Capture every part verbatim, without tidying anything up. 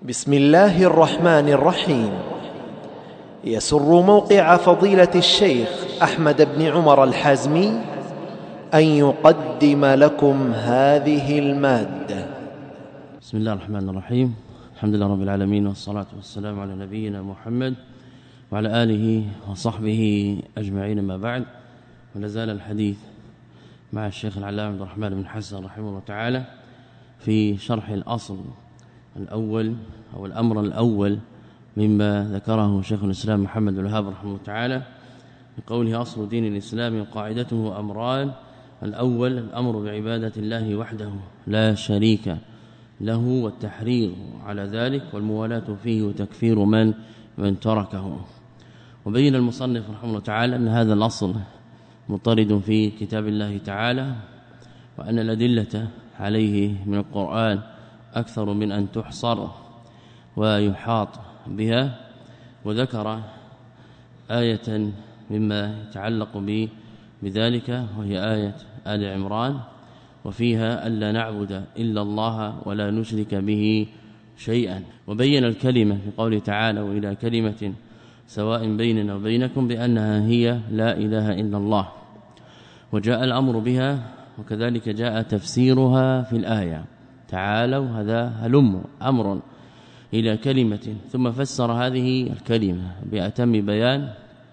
بسم الله الرحمن الرحيم. يسر موقع فضيلة الشيخ أحمد بن عمر الحازمي أن يقدم لكم هذه المادة. بسم الله الرحمن الرحيم. الحمد لله رب العالمين، والصلاة والسلام على نبينا محمد وعلى آله وصحبه أجمعين، ما بعد. ولازال الحديث مع الشيخ العلامة عبد الرحمن بن حسن رحمه الله تعالى في شرح الأصل الأول أو الأمر الأول مما ذكره شيخ الإسلام محمد بن الوهاب رحمه الله تعالى بقوله: أصل دين الإسلام قاعدته أمران. الأول الأمر بعبادة الله وحده لا شريك له، والتحريض على ذلك، والموالاة فيه وتكفير من من تركه. وبين المصنف رحمه الله تعالى أن هذا الأصل مطرد في كتاب الله تعالى، وأن الأدلة عليه من القرآن أكثر من أن تحصر ويحاط بها. وذكر آية مما يتعلق به بذلك، وهي آية آل عمران، وفيها ألا نعبد إلا الله ولا نشرك به شيئا. وبين الكلمة في قوله تعالى: وإلى كلمة سواء بيننا وبينكم بأنها هي لا إله إلا الله. وجاء الأمر بها، وكذلك جاء تفسيرها في الآية: تعالوا، هذا هلم أمر إلى كلمة، ثم فسر هذه الكلمة بأتم بيان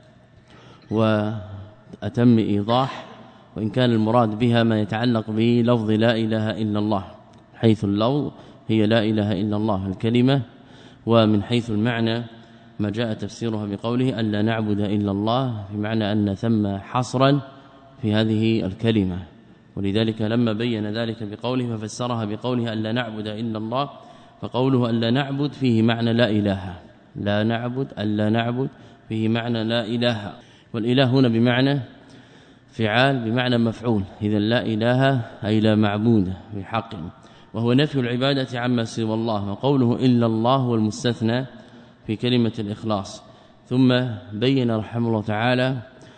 وأتم إيضاح، وإن كان المراد بها ما يتعلق بلفظ لا إله إلا الله، حيث اللفظ هي لا إله إلا الله الكلمة، ومن حيث المعنى ما جاء تفسيرها بقوله ألا نعبد إلا الله، بمعنى أن ثم حصرا في هذه الكلمة. ولذلك لما بين ذلك بقوله ففسرها بقوله ألا نعبد إلا الله، فقوله ألا نعبد فيه معنى لا إله، لا نعبد ألا نعبد فيه معنى لا إله، والإله هنا بمعنى فعال بمعنى مفعول، إذا لا إله أي لا معبود بحق، وهو نفي العبادة عما سوى الله. وقوله إلا الله والمستثنى في كلمة الإخلاص. ثم بين رحمه الله تعالى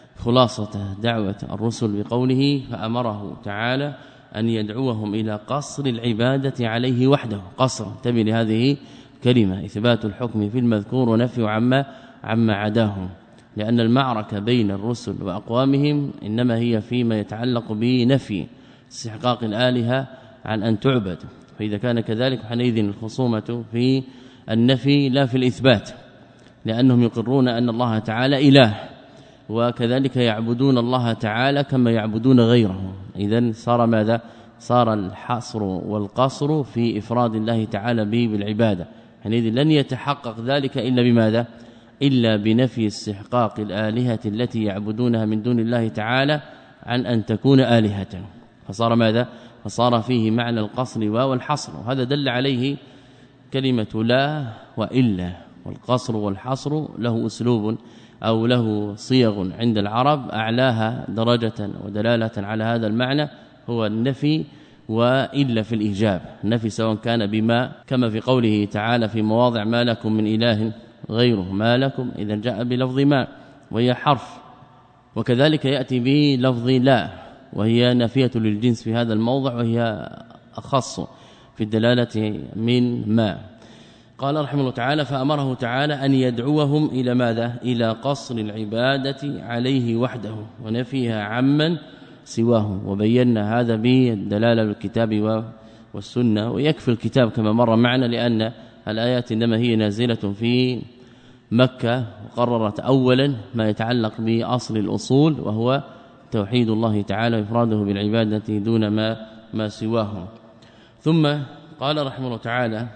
خلاصة دعوة الرسل بقوله: فأمره تعالى أن يدعوهم إلى قصر العبادة عليه وحده. قصر، انتبه لهذه كلمة، إثبات الحكم في المذكور ونفي عما عما عداه، لأن المعركة بين الرسل وأقوامهم إنما هي فيما يتعلق بنفي استحقاق الآلهة عن أن تعبد، فإذا كان كذلك حينئذ الخصومة في النفي لا في الإثبات، لأنهم يقرون أن الله تعالى إله، وكذلك يعبدون الله تعالى كما يعبدون غيره. إذن صار ماذا؟ صار الحصر والقصر في إفراد الله تعالى به بالعبادة، حينئذ لن يتحقق ذلك إلا بماذا؟ إلا بنفي استحقاق الآلهة التي يعبدونها من دون الله تعالى عن أن تكون آلهة، فصار ماذا؟ فصار فيه معنى القصر والحصر. وهذا دل عليه كلمة لا وإلا. والقصر والحصر له أسلوب أو له صيغ عند العرب، أعلاها درجة ودلالة على هذا المعنى هو النفي وإلا في الإيجاب. النفي سواء كان بما، كما في قوله تعالى في مواضع: ما لكم من إله غيره، ما لكم إذا جاء بلفظ ما وهي حرف، وكذلك يأتي بلفظ لا وهي نافية للجنس في هذا الموضع، وهي أخص في الدلالة من ما. قال رحمه الله تعالى: فأمره تعالى أن يدعوهم إلى ماذا؟ إلى قصر العبادة عليه وحده ونفيها عمن سواه. وبينا هذا بالدلالة بالكتاب والسنة، ويكفي الكتاب كما مر معنا، لأن الآيات إنما هي نازلة في مكة، وقررت أولا ما يتعلق بأصل الأصول، وهو توحيد الله تعالى وإفراده بالعبادة دون ما ما سواه. ثم قال رحمه الله تعالى: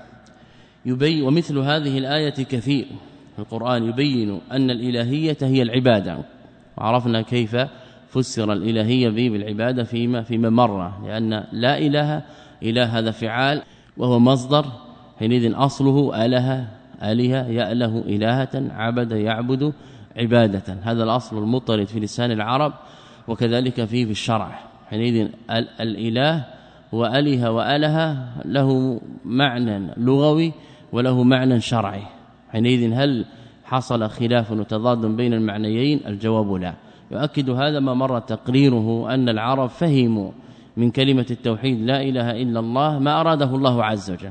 يبين، ومثل هذه الآية كثير في القرآن يبين أن الإلهية هي العبادة. وعرفنا كيف فسر الإلهية به بالعبادة فيما فيما مر، لأن لا إله إله هذا فعال وهو مصدر، حينئذ أصله آله آلهة يأله إلهة، عبد يعبد عبادة، هذا الأصل المطرد في لسان العرب، وكذلك فيه في الشرع. حينئذ الإله وأله وأله له معنى لغوي وله معنى شرعي. حينئذ هل حصل خلاف وتضاد بين المعنيين؟ الجواب لا. يؤكد هذا ما مر تقريره أن العرب فهموا من كلمة التوحيد لا إله إلا الله ما أراده الله عز وجل،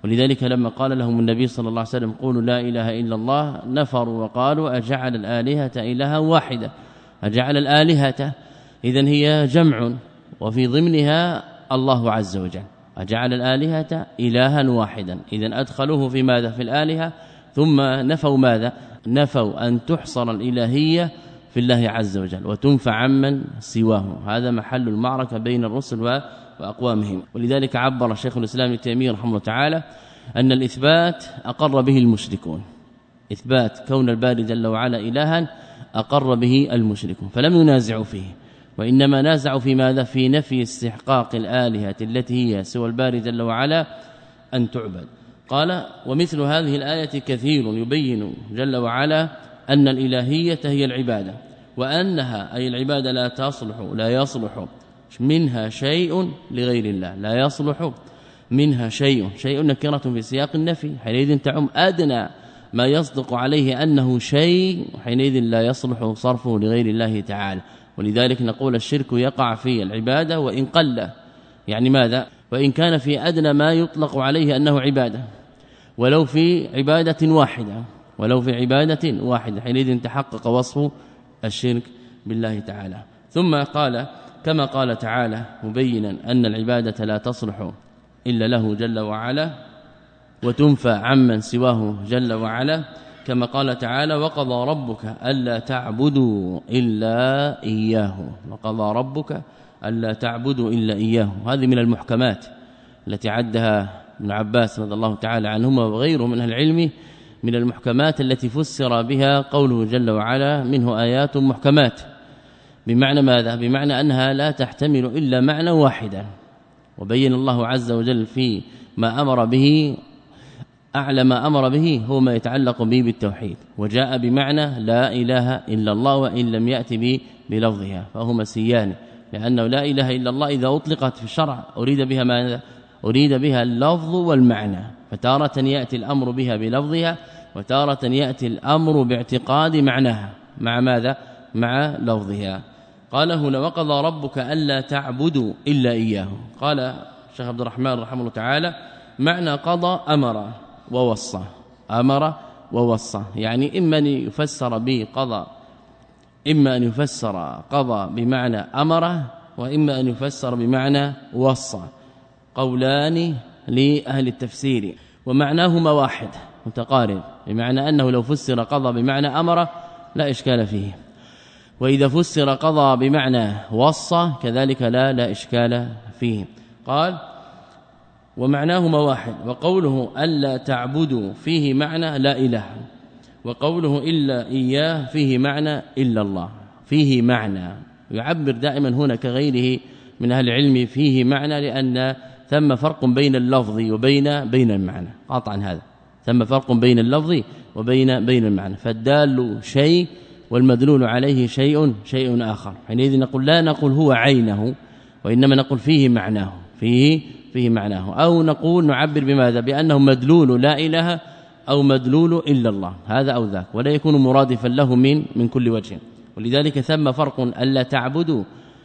ولذلك لما قال لهم النبي صلى الله عليه وسلم قولوا لا إله إلا الله نفروا وقالوا أجعل الآلهة إلها واحدة أجعل الآلهة إذن هي جمع وفي ضمنها الله عز وجل أجعل الآلهة إلها واحدا إذن أدخلوه في ماذا في الآلهة ثم نفوا ماذا نفوا أن تحصر الإلهية في الله عز وجل وتنفع عمن سواه هذا محل المعركة بين الرسل وأقوامهم ولذلك عبر شيخ الإسلام ابن تيمية رحمه الله تعالى أن الإثبات أقر به المشركون إثبات كون الباري جل وعلا إلها أقر به المشركون فلم ينازعوا فيه وإنما نازعوا في ماذا في نفي استحقاق الآلهة التي هي سوى الباري جل وعلا أن تعبد قال ومثل هذه الآية كثير يبين جل وعلا أن الإلهية هي العبادة وأنها أي العبادة لا تصلح لا يصلح منها شيء لغير الله لا يصلح منها شيء شيء نكرة في سياق النفي حينئذ تعم أدنى ما يصدق عليه أنه شيء حينئذ لا يصلح صرفه لغير الله تعالى ولذلك نقول الشرك يقع في العبادة وإن قل يعني ماذا وإن كان في أدنى ما يطلق عليه أنه عبادة ولو في عبادة واحدة ولو في عبادة واحدة حينئذ تحقق وصف الشرك بالله تعالى ثم قال كما قال تعالى مبينا أن العبادة لا تصلح إلا له جل وعلا وتنفى عمن سواه جل وعلا كما قال تعالى وقضى ربك ألا تعبدوا إلا إياه وقضى ربك ألا تعبدوا إلا إياه هذه من المحكمات التي عدها ابن عباس رضي الله تعالى عنهما وغيره من العلم من المحكمات التي فسر بها قوله جل وعلا منه آيات محكمات بمعنى ماذا بمعنى أنها لا تحتمل إلا معنى واحدا وبين الله عز وجل في ما أمر به أعلى ما أمر به هو ما يتعلق به بالتوحيد وجاء بمعنى لا إله إلا الله وإن لم يأتي به بلفظها فهما سيان لأنه لا إله إلا الله إذا أطلقت في الشرع أريد بها ماذا أريد بها اللفظ والمعنى فتارة يأتي الأمر بها بلفظها وتارة يأتي الأمر باعتقاد معناها مع ماذا مع لفظها قال هنا وقضى ربك ألا تعبدوا إلا إياه قال الشيخ عبد الرحمن رحمه الله تعالى معنى قضى أمر ووصى أمر ووصى يعني إما أن يفسر به قضى إما أن يفسر قضى بمعنى أمر وإما أن يفسر بمعنى وصى قولان لأهل التفسير ومعناهما واحد متقارب بمعنى أنه لو فسر قضى بمعنى أمر لا إشكال فيه وإذا فسر قضى بمعنى وصى كذلك لا لا إشكال فيه قال ومعناهما واحد وقوله ألا تعبدوا فيه معنى لا إله وقوله إلا إياه فيه معنى إلا الله فيه معنى يعبر دائما هنا كغيره من أهل العلم فيه معنى لأن ثم فرق بين اللفظ وبين بين المعنى قطعا هذا ثم فرق بين اللفظ وبين بين المعنى فالدال شيء والمدلول عليه شيء شيء آخر حينئذ نقول لا نقول هو عينه وإنما نقول فيه معناه فيه فيه معناه أو نقول نعبر بماذا بأنه مدلول لا إله أو مدلول إلا الله هذا أو ذاك ولا يكون مرادفا له من من كل وجه ولذلك ثم فرق ألا تعبدوا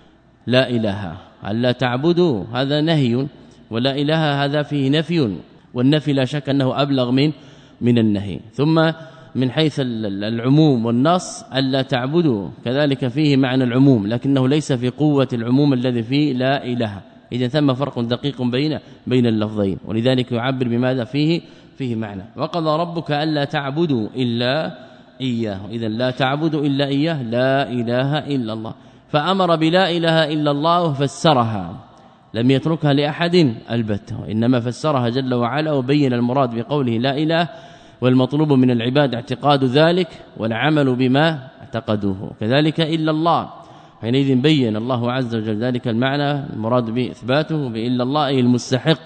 لا إله ألا تعبدوا هذا نهي ولا إله هذا فيه نفي والنفي لا شك أنه أبلغ من من النهي ثم من حيث العموم والنص ألا تعبدوا كذلك فيه معنى العموم لكنه ليس في قوة العموم الذي فيه لا إله إذا ثم فرق دقيق بين بين اللفظين ولذلك يعبر بماذا فيه فيه معنى وقضى ربك ألا تعبدوا إلا إياه إذا لا تعبدوا إلا إياه لا إله إلا الله فأمر بلا إله إلا الله وفسرها لم يتركها لأحد البتة وإنما فسرها جل وعلا وبين المراد بقوله لا إله والمطلوب من العباد اعتقاد ذلك والعمل بما اعتقدوه كذلك إلا الله حينئذ بين الله عز وجل ذلك المعنى المراد بإثباته بإلا الله أي المستحق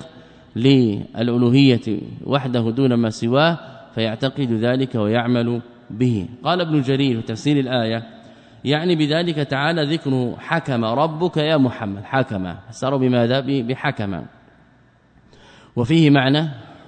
للألوهية وحده دون ما سواه فيعتقد ذلك ويعمل به قال ابن جرير في تفسير الآية يعني بذلك تعالى ذكر حكم ربك يا محمد حكم فسروا بماذا بحكم وفيه معنى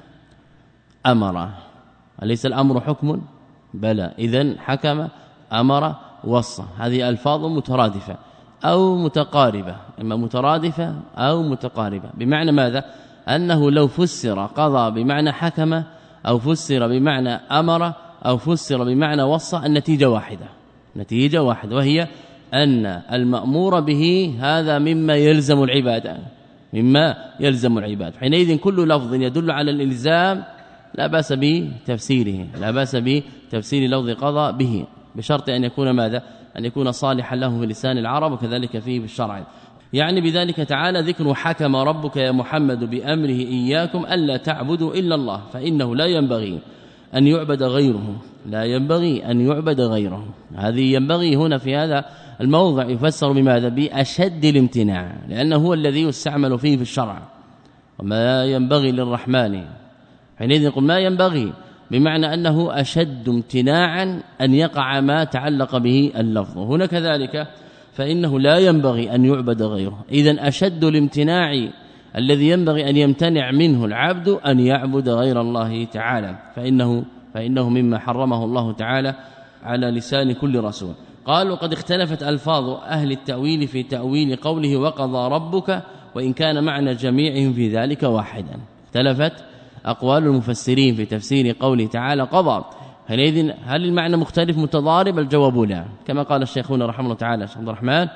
أمر أليس الأمر حكم بلى إذن حكم أمر وصى هذه ألفاظ مترادفة أو متقاربة إما مترادفة أو متقاربة بمعنى ماذا أنه لو فسر قضى بمعنى حكم أو فسر بمعنى أمر أو فسر بمعنى وصى النتيجة واحدة نتيجة واحدة وهي أن المأمور به هذا مما يلزم العبادة مما يلزم العباد. حينئذ كل لفظ يدل على الإلزام لا باس بتفسيره لا باس بتفسير لفظ قضى به بشرط أن يكون ماذا أن يكون صالحا له في لسان العرب وكذلك فيه بالشرع. يعني بذلك تعالى ذكر حكم ربك يا محمد بأمره إياكم ألا تعبدوا إلا الله فإنه لا ينبغي أن يعبد غيره لا ينبغي أن يعبد غيره. هذه ينبغي هنا في هذا الموضع يفسر بماذا بأشد الامتناع لأنه هو الذي يستعمل فيه في الشرع وما ينبغي للرحمن. حينئذ يقول ما ينبغي بمعنى أنه أشد امتناعا أن يقع ما تعلق به اللفظ. هنا كذلك فإنه لا ينبغي أن يعبد غيره. إذن أشد الامتناع الذي ينبغي أن يمتنع منه العبد أن يعبد غير الله تعالى فإنه, فإنه مما حرمه الله تعالى على لسان كل رسول. قالوا قد اختلفت ألفاظ أهل التأويل في تأويل قوله وقضى ربك وإن كان معنى جميعهم في ذلك واحدا. اختلفت أقوال المفسرين في تفسير قوله تعالى قضى. حينئذ هل المعنى مختلف متضارب؟ الجواب لا كما قال الشيخون رحمه الله تعالى الشيخ عبد الرحمن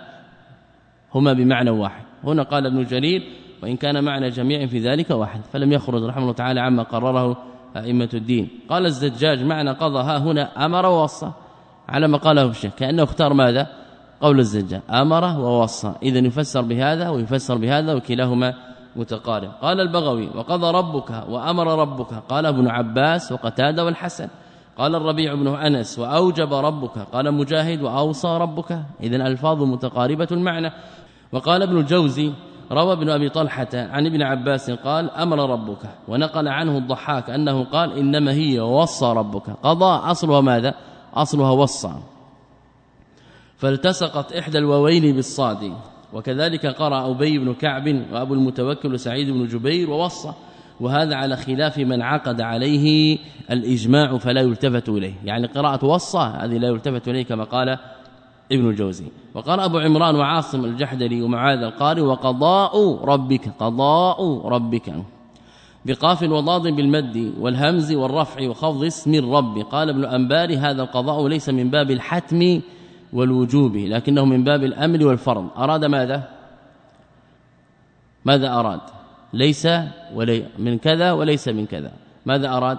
هما بمعنى واحد. هنا قال ابن جرير وإن كان معنى جميع في ذلك واحد فلم يخرج رحمه الله تعالى عما قرره أئمة الدين. قال الزجاج معنى قضى ها هنا أمر ووصى على ما قاله الشيخ كأنه اختار ماذا قول الزجاج أمر ووصى إذن يفسر بهذا ويفسر بهذا وكلاهما متقارب. قال البغوي وقضى ربك وأمر ربك قال ابن عباس وقتادة والحسن. قال الربيع بن أنس وأوجب ربك قال مجاهد وأوصى ربك إذن ألفاظ متقاربة المعنى. وقال ابن الجوزي روى ابن أبي طلحة عن ابن عباس قال أمر ربك ونقل عنه الضحاك أنه قال إنما هي وصى ربك. قضى أصلها ماذا أصلها وصى فالتصقت إحدى الواوين بالصاد. وكذلك قرأ أبي بن كعب وأبو المتوكل سعيد بن جبير ووصى وهذا على خلاف من عقد عليه الإجماع فلا يلتفت إليه. يعني قراءة وصى هذه لا يلتفت إليه كما قال ابن الجوزي. وقال أبو عمران وعاصم الجحدري ومعاذ القاري وقضاء ربك قضاء ربك بقاف وضاد بالمد والهمز والرفع وخفض اسم الرب. قال ابن أنباري هذا القضاء ليس من باب الحتم والوجوب لكنه من باب الأمر والفرض. أراد ماذا ماذا أراد ليس ولي من كذا وليس من كذا. ماذا أراد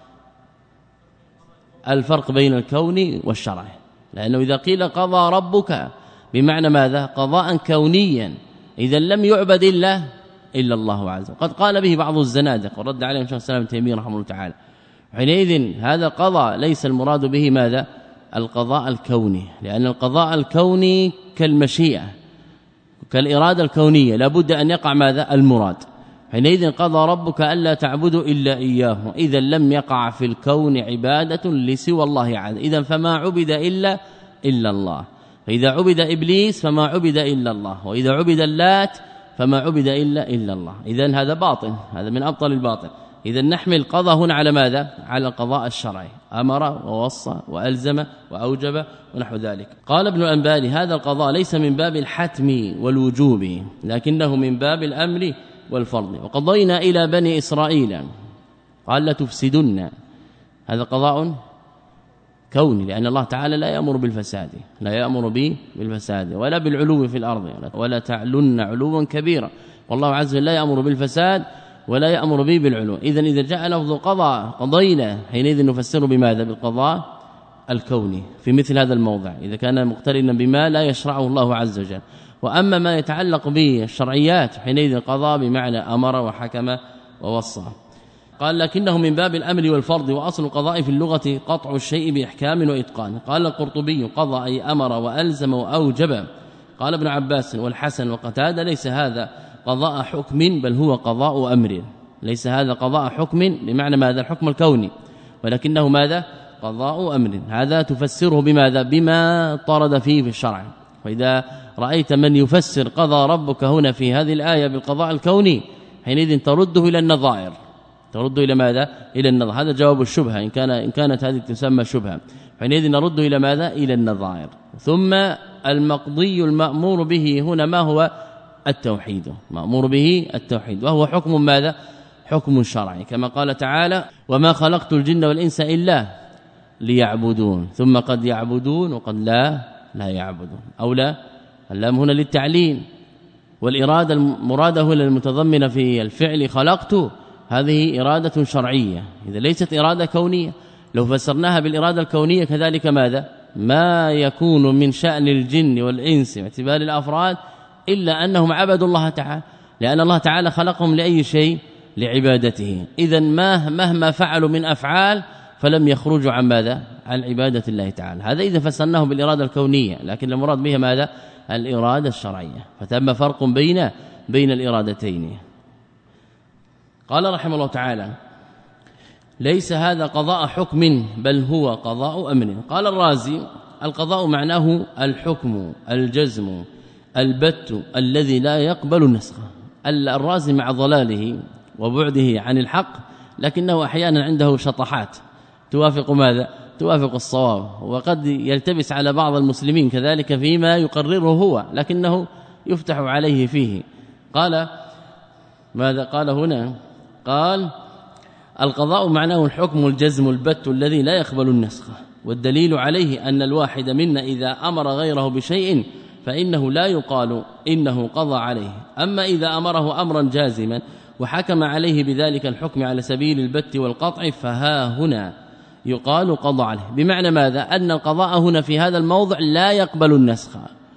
الفرق بين الكون والشرع لأنه إذا قيل قضى ربك بمعنى ماذا قضاء كونيا إذا لم يعبد إلا إلا الله عز وجل. قد قال به بعض الزنادق ورد عليهم شيخ الإسلام ابن تيمية رحمه الله تعالى. حينئذ هذا قضاء ليس المراد به ماذا القضاء الكوني لأن القضاء الكوني كالمشيئة كالإرادة الكونية لابد أن يقع ماذا المراد. حينئذ قضى ربك ألا تعبدوا إلا إياه إذا لم يقع في الكون عبادة لسوى الله عز. إذا فما عبد إلا إلا الله. فإذا عبد إبليس فما عبد إلا الله وإذا عبد اللات فما عبد إلا إلا الله. إذن هذا باطل هذا من أبطل الباطل. إذا نحمل قضى هنا على ماذا على القضاء الشرعي أمر ووصى وألزم وأوجب ونحو ذلك. قال ابن الأنباري هذا القضاء ليس من باب الحتم والوجوب لكنه من باب الأمر والفرض. وقضينا إلى بني إسرائيل قال لا تفسدن هذا قضاء كوني لأن الله تعالى لا يأمر بالفساد لا يأمر به بالفساد ولا بالعلو في الأرض ولا تعلن علوا كبيرا والله عز وجل لا يأمر بالفساد ولا يأمر به بالعلو. إذن إذا جاء لفظ قضاء قضينا حينئذ نفسره بماذا بالقضاء الكوني في مثل هذا الموضع إذا كان مقترنا بما لا يشرعه الله عز وجل. وأما ما يتعلق بالشرعيات حينئذ قضى بمعنى أمر وحكم ووصى. قال لكنه من باب الأمر والفرض وأصل القضاء في اللغة قطع الشيء بإحكام وإتقان. قال القرطبي قضى أي أمر وألزم وأوجب. قال ابن عباس والحسن وقتادة ليس هذا قضاء حكم بل هو قضاء أمر. ليس هذا قضاء حكم بمعنى ماذا الحكم الكوني ولكنه ماذا قضاء أمر. هذا تفسره بماذا بما طرد فيه في الشرع. وإذا رأيت من يفسر قضى ربك هنا في هذه الآية بالقضاء الكوني حينئذ ترده إلى النظائر ترد إلى ماذا إلى النظائر. هذا جواب الشبهة إن كان إن كانت هذه تسمى شبهة حينئذ نرد إلى ماذا إلى النظائر. ثم المقضي المأمور به هنا ما هو التوحيد مأمور به التوحيد، وهو حكم ماذا؟ حكم شرعي، كما قال تعالى وما خلقت الجن والإنس إلا ليعبدون، ثم قد يعبدون وقد لا لا يعبدون، أو لا اللام هنا للتعليل، والإرادة المرادة هنا المتضمنة في الفعل خلقت هذه إرادة شرعية، إذا ليست إرادة كونية. لو فسرناها بالإرادة الكونية كذلك ماذا؟ ما يكون من شأن الجن والإنس باعتبار الأفراد إلا أنهم عبدوا الله تعالى، لأن الله تعالى خلقهم لأي شيء؟ لعبادته. إذا ما مهما فعلوا من أفعال فلم يخرجوا عن ماذا؟ عن عبادة الله تعالى. هذا إذا فسرناه بالإرادة الكونية، لكن المراد بها ماذا؟ الإرادة الشرعية، فتم فرق بين بين الإرادتين. قال رحمه الله تعالى ليس هذا قضاء حكم بل هو قضاء أمر. قال الرازي القضاء معناه الحكم الجزم البت الذي لا يقبل النسخ. الرازي مع ضلاله وبعده عن الحق لكنه احيانا عنده شطحات توافق ماذا؟ توافق الصواب، وقد يلتبس على بعض المسلمين كذلك فيما يقرره هو لكنه يفتح عليه فيه. قال ماذا قال هنا؟ قال القضاء معناه الحكم الجزم البت الذي لا يقبل النسخ، والدليل عليه أن الواحد منا إذا أمر غيره بشيء فإنه لا يقال إنه قضى عليه، أما إذا أمره أمرا جازما وحكم عليه بذلك الحكم على سبيل البت والقطع فها هنا يقال قضى عليه. بمعنى ماذا؟ أن القضاء هنا في هذا الموضع لا يقبل النسخ.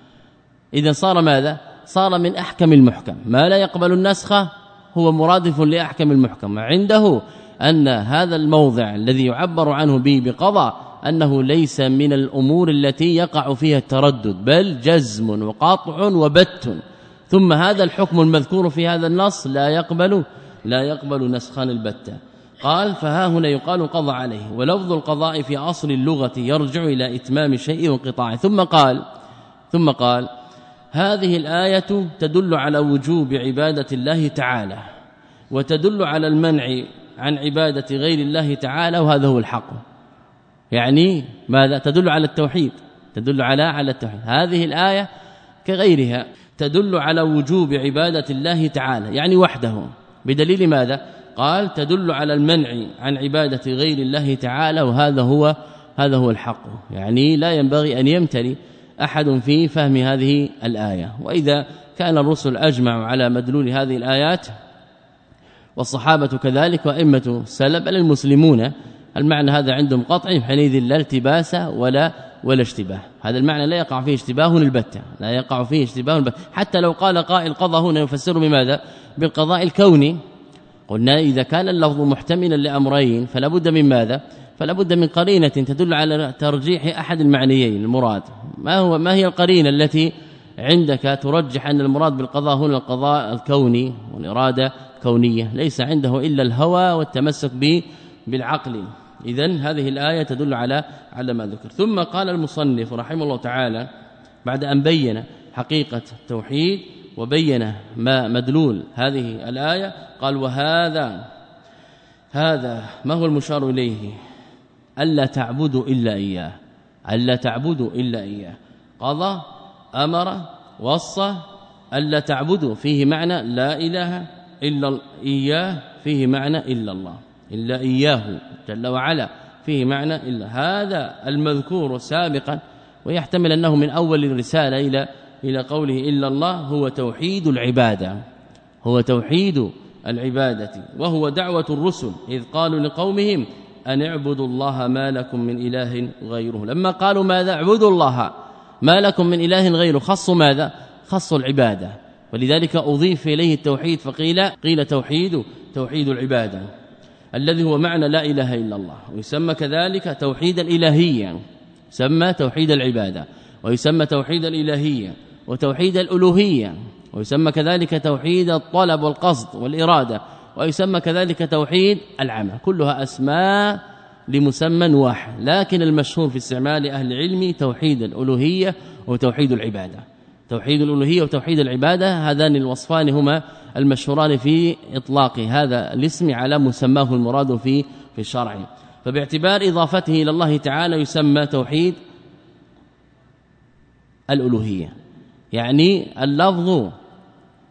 إذا صار ماذا؟ صار من أحكم المحكم، ما لا يقبل النسخ هو مرادف لأحكم المحكم. عنده أن هذا الموضع الذي يعبر عنه به بقضاء أنه ليس من الأمور التي يقع فيها التردد، بل جزم وقاطع وبت، ثم هذا الحكم المذكور في هذا النص لا يقبل لا يقبل نسخا البتة. قال فها هنا يقال قضى عليه، ولفظ القضاء في أصل اللغة يرجع إلى إتمام شيء وانقطاعه. ثم قال ثم قال هذه الآية تدل على وجوب عبادة الله تعالى، وتدل على المنع عن عبادة غير الله تعالى، وهذا هو الحق. يعني ماذا؟ تدل على التوحيد، تدل على على التوحيد. هذه الآية كغيرها تدل على وجوب عبادة الله تعالى يعني وحده، بدليل ماذا؟ قال تدل على المنع عن عبادة غير الله تعالى، وهذا هو هذا هو الحق. يعني لا ينبغي أن يمتري أحد في فهم هذه الآية. وإذا كان الرسل أجمعوا على مدلول هذه الآيات والصحابة كذلك وأئمة السلف بل المسلمون، المعنى هذا عندهم قطعي، حينئذ لا التباس ولا ولا اشتباه. هذا المعنى لا يقع فيه اشتباه البتة، لا يقع فيه اشتباه البتة. حتى لو قال قائل قضى هنا يفسر بماذا؟ بالقضاء الكوني. قلنا إذا كان اللفظ محتملا لأمرين فلا بد من ماذا؟ فلا بد من قرينة تدل على ترجيح أحد المعنيين المراد. ما هو ما هي القرينة التي عندك ترجح أن المراد بالقضاء هنا القضاء الكوني والإرادة كونية؟ ليس عنده إلا الهوى والتمسك به بالعقل. إذن هذه الآية تدل على على ما ذكر. ثم قال المصنف رحمه الله تعالى بعد أن بين حقيقة التوحيد وبين ما مدلول هذه الآية قال وهذا هذا ما هو المشار إليه؟ ألا تعبدوا إلا إياه، ألا تعبدوا إلا إياه. قضى أمر وصى ألا تعبدوا فيه معنى لا إله إلا إياه، فيه معنى إلا الله، إلا إياه جل وعلا فيه معنى إلا. هذا المذكور سابقا ويحتمل أنه من أول الرسالة إلى إلى قوله إلا الله هو توحيد العبادة، هو توحيد العبادة، وهو دعوة الرسل إذ قالوا لقومهم أن اعبدوا الله ما لكم من إله غيره. لما قالوا ماذا؟ اعبدوا الله ما لكم من إله غيره، خصوا ماذا؟ خصوا العبادة، ولذلك أضيف إليه التوحيد فقيل قيل توحيد توحيد العبادة الذي هو معنى لا إله إلا الله. ويسمى كذلك توحيد الإلهية، يسمى توحيد العبادة، ويسمى توحيد الإلهية وتوحيد الألوهية، ويسمى كذلك توحيد الطلب والقصد والإرادة، ويسمى كذلك توحيد العمل. كلها أسماء لمسمى واحد، لكن المشهور في استعمال أهل العلم توحيد الألوهية وتوحيد العبادة. توحيد الألوهية وتوحيد العبادة هذان الوصفان هما المشهوران في إطلاق هذا الاسم على مسماه المراد في في الشرع. فباعتبار إضافته إلى الله تعالى يسمى توحيد الألوهية، يعني اللفظ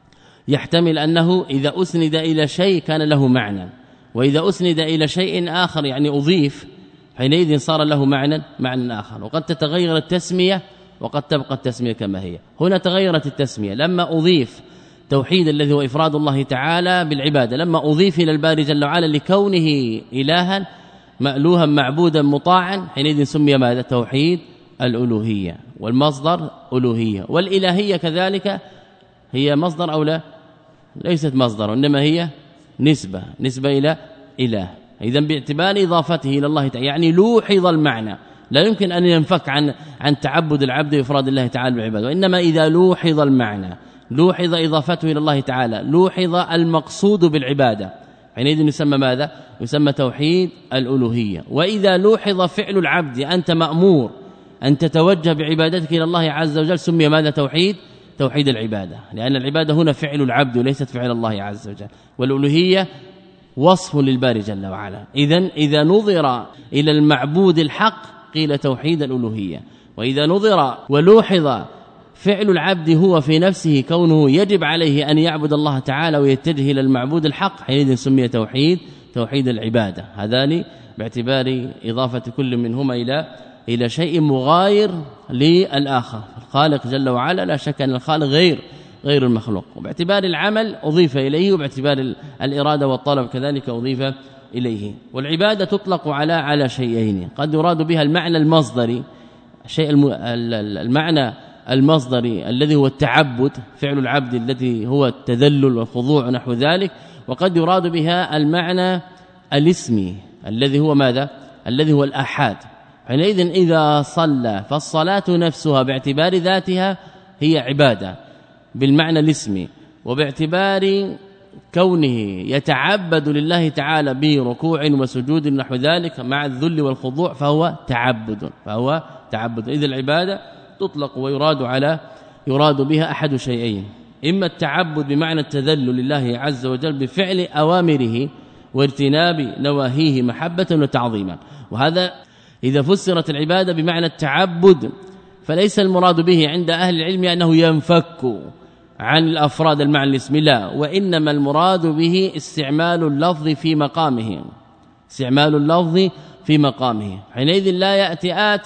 يحتمل أنه إذا أسند إلى شيء كان له معنى، وإذا أسند إلى شيء آخر يعني أضيف حينئذ صار له معنى معنى آخر. وقد تتغير التسمية وقد تبقى التسمية كما هي. هنا تغيرت التسمية لما أضيف توحيد الذي هو إفراد الله تعالى بالعبادة، لما أضيف إلى الباري جل وعلا لكونه إلها مألوها معبودا مطاعا حينئذ سمي ماذا؟ توحيد الألوهية. والمصدر ألوهية، والإلهية كذلك هي مصدر أو لا؟ ليست مصدر، إنما هي نسبة نسبة إلى إله. إذن باعتبار إضافته إلى الله تعالى يعني لوحظ المعنى، لا يمكن أن ينفك عن عن تعبد العبد وإفراد الله تعالى بالعبادة، وإنما إذا لوحظ المعنى لوحظ إضافته إلى الله تعالى، لوحظ المقصود بالعبادة حينئذ يسمى ماذا؟ يسمى توحيد الألوهية. وإذا لوحظ فعل العبد أنت مأمور أن تتوجه بعبادتك إلى الله عز وجل سمي ماذا؟ توحيد توحيد العبادة، لأن العبادة هنا فعل العبد وليست فعل الله عز وجل، والألوهية وصف للباري جل وعلا. إذن إذا نظر إلى المعبود الحق قيل توحيد الألوهية، وإذا نظر ولوحظ فعل العبد هو في نفسه كونه يجب عليه أن يعبد الله تعالى ويتجه إلى المعبود الحق حينئذ سمي توحيد توحيد العبادة. هذان باعتبار إضافة كل منهما إلى إلى شيء مغاير للآخر. الخالق جل وعلا لا شك أن الخالق غير غير المخلوق، وباعتبار العمل أضيف إليه، وباعتبار الإرادة والطلب كذلك أضيف إليه. والعبادة تطلق على على شيئين، قد يراد بها المعنى المصدري، الشيء المعنى المصدري الذي هو التعبد فعل العبد الذي هو التذلل والخضوع ونحو ذلك، وقد يراد بها المعنى الاسمي الذي هو ماذا؟ الذي هو الآحاد. حينئذ إذا صلى فالصلاة نفسها باعتبار ذاتها هي عبادة بالمعنى الاسمي، وباعتبار كونه يتعبد لله تعالى بركوع وسجود نحو ذلك مع الذل والخضوع فهو تعبد فهو تعبد. إذا العبادة تطلق ويراد على يراد بها أحد شيئين، إما التعبد بمعنى التذلل لله عز وجل بفعل أوامره واجتناب نواهيه محبة وتعظيما. وهذا إذا فسرت العبادة بمعنى التعبد فليس المراد به عند أهل العلم أنه ينفك عن الأفراد المعنى الاسمي، لا، وإنما المراد به استعمال اللفظ في مقامه استعمال اللفظ في مقامه. حينئذ لا يأتي آت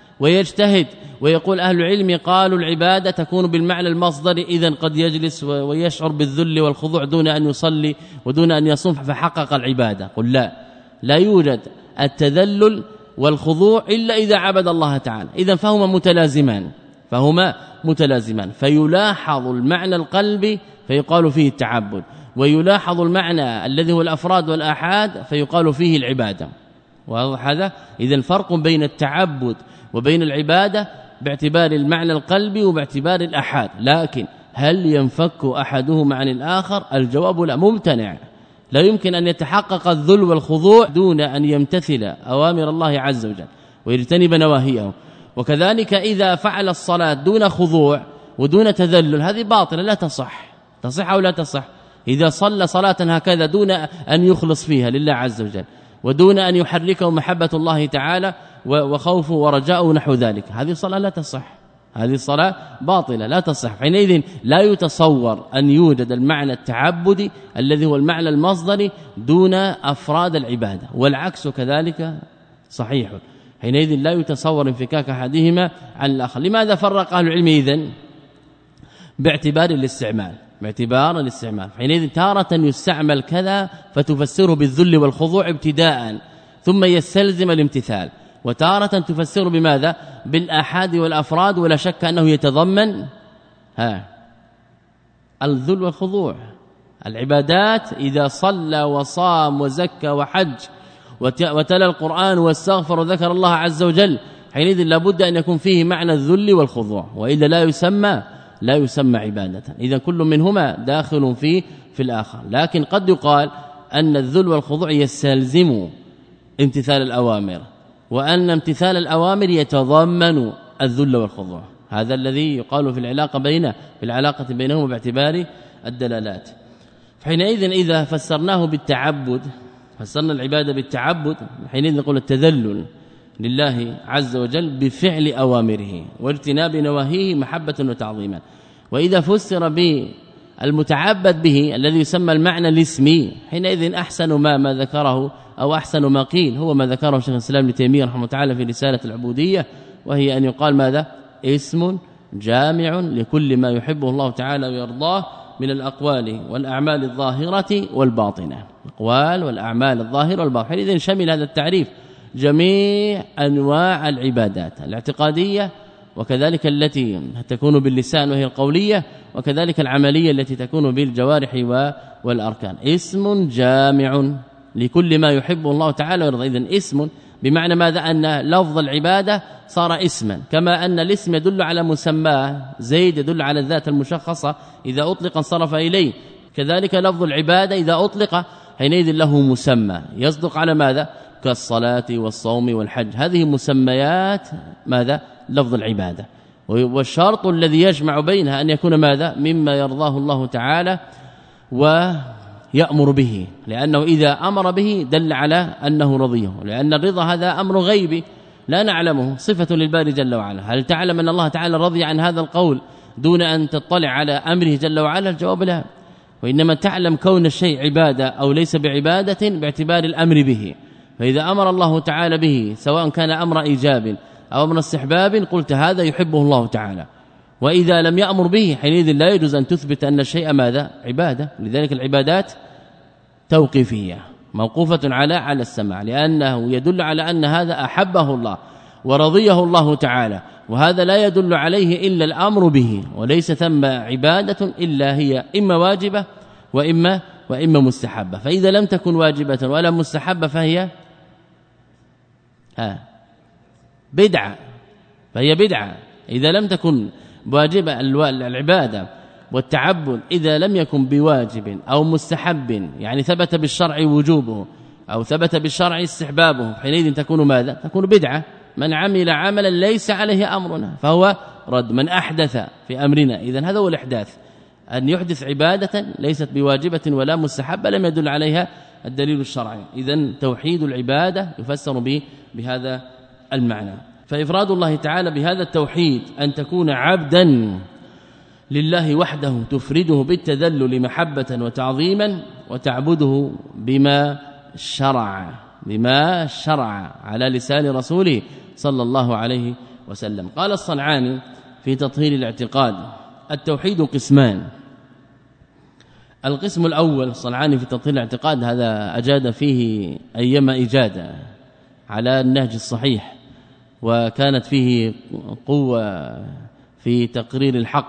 ويجتهد ويقول أهل العلم قالوا العبادة تكون بالمعنى المصدري، إذن قد يجلس ويشعر بالذل والخضوع دون أن يصلي ودون أن يصوم فحقق العبادة. قل لا لا يوجد التذلل والخضوع إلا إذا عبد الله تعالى، إذن فهما متلازمان فهما متلازمان فيلاحظ المعنى القلبي فيقال فيه التعبد، ويلاحظ المعنى الذي هو الأفراد والآحاد فيقال فيه العبادة. واضح هذا؟ إذن فرق بين التعبد وبين العبادة باعتبار المعنى القلبي وباعتبار الآحاد، لكن هل ينفك أحدهما عن الآخر؟ الجواب لا، ممتنع. لا يمكن أن يتحقق الذل والخضوع دون أن يمتثل أوامر الله عز وجل ويجتنب نواهيه. وكذلك إذا فعل الصلاة دون خضوع ودون تذلل هذه باطلة لا تصح. تصح أو لا تصح؟ إذا صلى صلاة هكذا دون أن يخلص فيها لله عز وجل ودون أن يحركه محبة الله تعالى وخوفه ورجاءه نحو ذلك، هذه الصلاة لا تصح، هذه الصلاة باطلة لا تصح. حينئذ لا يتصور أن يوجد المعنى التعبدي الذي هو المعنى المصدري دون أفراد العبادة، والعكس كذلك صحيح. حينئذ لا يتصور انفكاك أحدهما عن الآخر. لماذا فرق أهل العلم إذن؟ باعتبار الاستعمال باعتبار الاستعمال حينئذ تارة يستعمل كذا فتفسره بالذل والخضوع ابتداء ثم يستلزم الامتثال، وتارة تفسر بماذا؟ بالآحاد والأفراد، ولا شك أنه يتضمن ها الذل والخضوع. العبادات إذا صلى وصام وزكى وحج وتلا القرآن واستغفر وذكر الله عز وجل حينئذ لابد أن يكون فيه معنى الذل والخضوع، وإلا لا يسمى لا يسمى عبادة. إذا كل منهما داخل في في الآخر، لكن قد يقال أن الذل والخضوع يستلزم امتثال الأوامر، وأن امتثال الأوامر يتضمن الذل والخضوع. هذا الذي يقال في العلاقة بين في العلاقة بينهما باعتبار الدلالات. حينئذ إذا فسرناه بالتعبد فسرنا العبادة بالتعبد حينئذ نقول التذلل لله عز وجل بفعل أوامره واجتناب نواهيه محبة وتعظيما. وإذا فسر المتعبد به الذي يسمى المعنى الاسمي، حينئذ أحسن ما ما ذكره أو أحسن ما قيل هو ما ذكره شيخ الإسلام ابن تيمية رحمه الله تعالى في رسالة العبودية، وهي أن يقال ماذا؟ اسم جامع لكل ما يحبه الله تعالى ويرضاه من الأقوال والأعمال الظاهرة والباطنة، الأقوال والأعمال الظاهرة والباطنة. إذن شمل هذا التعريف جميع أنواع العبادات الاعتقادية، وكذلك التي تكون باللسان وهي القولية، وكذلك العملية التي تكون بالجوارح والأركان. اسم جامع لكل ما يحبه الله تعالى ويرضاه. إذن اسم بمعنى ماذا؟ أن لفظ العبادة صار اسما، كما أن الاسم يدل على مسماه، زيد يدل على الذات المشخصة إذا أطلق انصرف إليه، كذلك لفظ العبادة إذا أطلق حينئذ له مسمى يصدق على ماذا؟ كالصلاة والصوم والحج، هذه مسميات ماذا؟ لفظ العبادة. والشرط الذي يجمع بينها أن يكون ماذا؟ مما يرضاه الله تعالى ويأمر به، لأنه إذا أمر به دل على أنه رضيه، لأن الرضا هذا أمر غيبي لا نعلمه، صفة للباري جل وعلا. هل تعلم أن الله تعالى رضي عن هذا القول دون أن تطلع على أمره جل وعلا؟ الجواب لا، وإنما تعلم كون الشيء عبادة أو ليس بعبادة باعتبار الأمر به. فإذا أمر الله تعالى به سواء كان أمر إيجاب أو أمر استحباب قلت هذا يحبه الله تعالى، وإذا لم يأمر به حينئذ لا يجوز أن تثبت أن الشيء ماذا؟ عبادة. لذلك العبادات توقيفية موقوفة على على السماع، لأنه يدل على أن هذا أحبه الله ورضيه الله تعالى، وهذا لا يدل عليه إلا الأمر به، وليس ثم عبادة إلا هي إما واجبة وإما وإما مستحبة. فإذا لم تكن واجبة ولا مستحبة فهي ها بدعة، فهي بدعة. إذا لم تكن واجبة العبادة والتعبد إذا لم يكن بواجب أو مستحب، يعني ثبت بالشرع وجوبه أو ثبت بالشرع استحبابه، حينئذ تكون ماذا؟ تكون بدعة. من عمل عملا ليس عليه أمرنا فهو رد. من أحدث في أمرنا، إذن هذا هو الإحداث، أن يحدث عبادة ليست بواجبة ولا مستحبة لم يدل عليها الدليل الشرعي. إذن توحيد العبادة يفسر به بهذا المعنى. فإفراد الله تعالى بهذا التوحيد أن تكون عبدا لله وحده تفرده بالتذلل محبة وتعظيما، وتعبده بما شرع بما شرع على لسان رسوله صلى الله عليه وسلم. قال الصنعاني في تطهير الاعتقاد: التوحيد قسمان. القسم الأول الصنعاني في تطهير الاعتقاد هذا أجاد فيه أيما إجادة على النهج الصحيح، وكانت فيه قوة في تقرير الحق،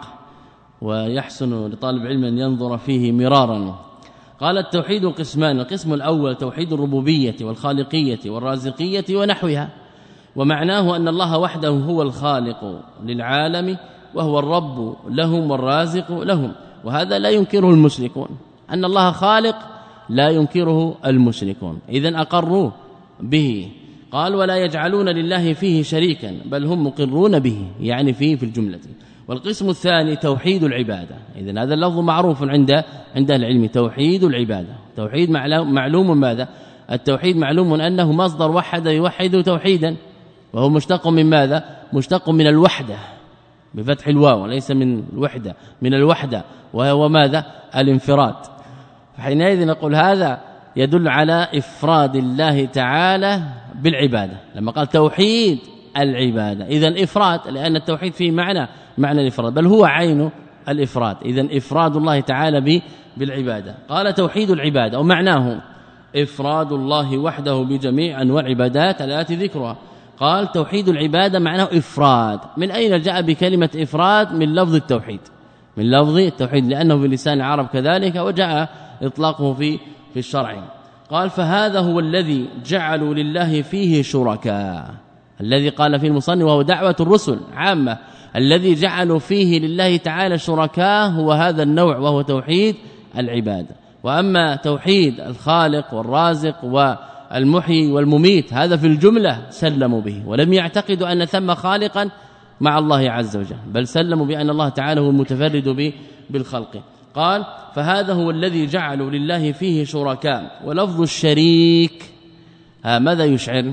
ويحسن لطالب علم أن ينظر فيه مرارا. قال: التوحيد قسمان. القسم الأول توحيد الربوبية والخالقية والرازقية ونحوها، ومعناه أن الله وحده هو الخالق للعالم وهو الرب لهم والرازق لهم، وهذا لا ينكره المشركون. أن الله خالق لا ينكره المشركون، إذن أقروا به. قال: ولا يجعلون لله فيه شريكا بل هم مقرون به، يعني فيه في الجملة. والقسم الثاني توحيد العبادة. إذن هذا اللفظ معروف عند عند العلم، توحيد العبادة. توحيد معلوم ماذا؟ التوحيد معلوم أنه مصدر وحد يوحد توحيدا، وهو مشتق من ماذا؟ مشتق من الوحدة بفتح الواو، ليس من الوحدة، من الوحدة، وهو ماذا؟ الانفراد. فحينئذ نقول هذا يدل على إفراد الله تعالى بالعبادة لما قال توحيد العبادة. إذن إفراد، لأن التوحيد فيه معنى معنى الإفراد، بل هو عين الإفراد. إذن إفراد الله تعالى بالعبادة. قال: توحيد العبادة ومعناه إفراد الله وحده بجميع أنواع العبادات التي ذكرها. قال: توحيد العبادة معناه إفراد. من أين جاء بكلمة إفراد؟ من لفظ التوحيد، من لفظ التوحيد، لأنه في لسان العرب كذلك، وجاء إطلاقه في في الشرع. قال: فهذا هو الذي جعلوا لله فيه شركاء، الذي قال فيه المصنف وهو دعوة الرسل عامة، الذي جعلوا فيه لله تعالى شركاء هو هذا النوع، وهو توحيد العبادة. وأما توحيد الخالق والرازق والمحيي والمميت هذا في الجملة سلموا به، ولم يعتقدوا أن ثم خالقا مع الله عز وجل، بل سلموا بأن الله تعالى هو المتفرد به بالخلق. قال: فهذا هو الذي جعلوا لله فيه شركاء. ولفظ الشريك ماذا يشعر؟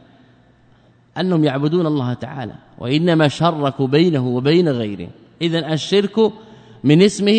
أنهم يعبدون الله تعالى، وإنما شركوا بينه وبين غيره. إذن الشرك من اسمه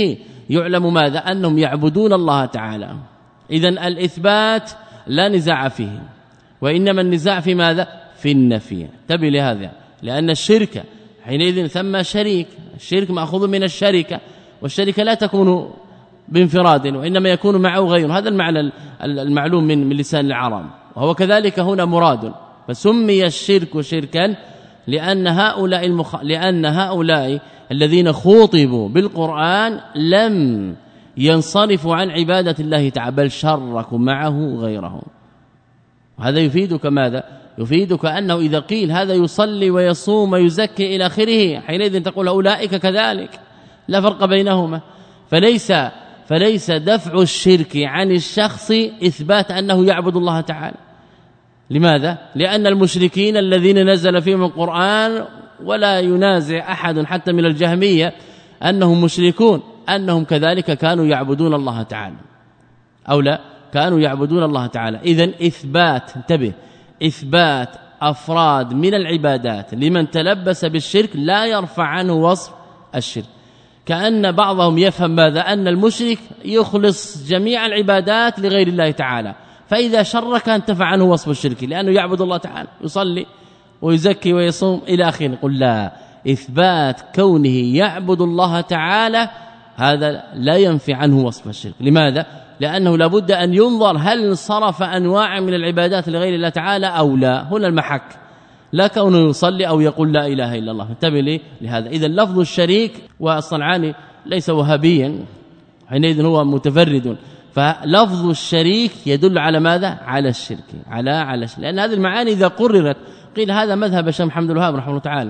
يعلم ماذا أنهم يعبدون الله تعالى. إذن الإثبات لا نزاع فيه، وإنما النزاع في ماذا؟ في النفي. انتبه لهذا، لأن الشرك حينئذ ثم شريك، الشرك مأخوذ من الشركة، والشركة لا تكون بانفراد وإنما يكون معه غيره. هذا المعنى المعلوم من من لسان العرب، وهو كذلك هنا مراد. فسمي الشرك شركا لأن هؤلاء المخ... لأن هؤلاء الذين خوطبوا بالقرآن لم ينصرفوا عن عبادة الله تعالى، بل شركوا معه غيره. وهذا يفيدك ماذا؟ يفيدك أنه إذا قيل هذا يصلي ويصوم ويزكي إلى آخره، حينئذ تقول أولئك كذلك، لا فرق بينهما. فليس فليس دفع الشرك عن الشخص إثبات أنه يعبد الله تعالى. لماذا؟ لأن المشركين الذين نزل فيهم القرآن، ولا ينازع أحد حتى من الجهمية أنهم مشركون، أنهم كذلك كانوا يعبدون الله تعالى، أو لا كانوا يعبدون الله تعالى. إذن إثبات، انتبه، إثبات أفراد من العبادات لمن تلبس بالشرك لا يرفع عنه وصف الشرك. كأن بعضهم يفهم ماذا؟ أن المشرك يخلص جميع العبادات لغير الله تعالى، فإذا شرك انتفع عنه وصف الشرك لأنه يعبد الله تعالى، يصلي ويزكي ويصوم إلى آخره. قل لا، إثبات كونه يعبد الله تعالى هذا لا ينفي عنه وصف الشرك. لماذا؟ لأنه لابد أن ينظر هل صرف أنواع من العبادات لغير الله تعالى أو لا. هنا المحك، لا كونه يصلي أو يقول لا إله إلا الله. انتبه لي لهذا. إذا لفظ الشريك، والصنعاني ليس وهابيا، حينئذ هو متفرد، فلفظ الشريك يدل على ماذا؟ على الشرك، على على الشرك. لأن هذه المعاني إذا قررت قيل هذا مذهب الشيخ محمد الوهاب رحمه الله تعالى،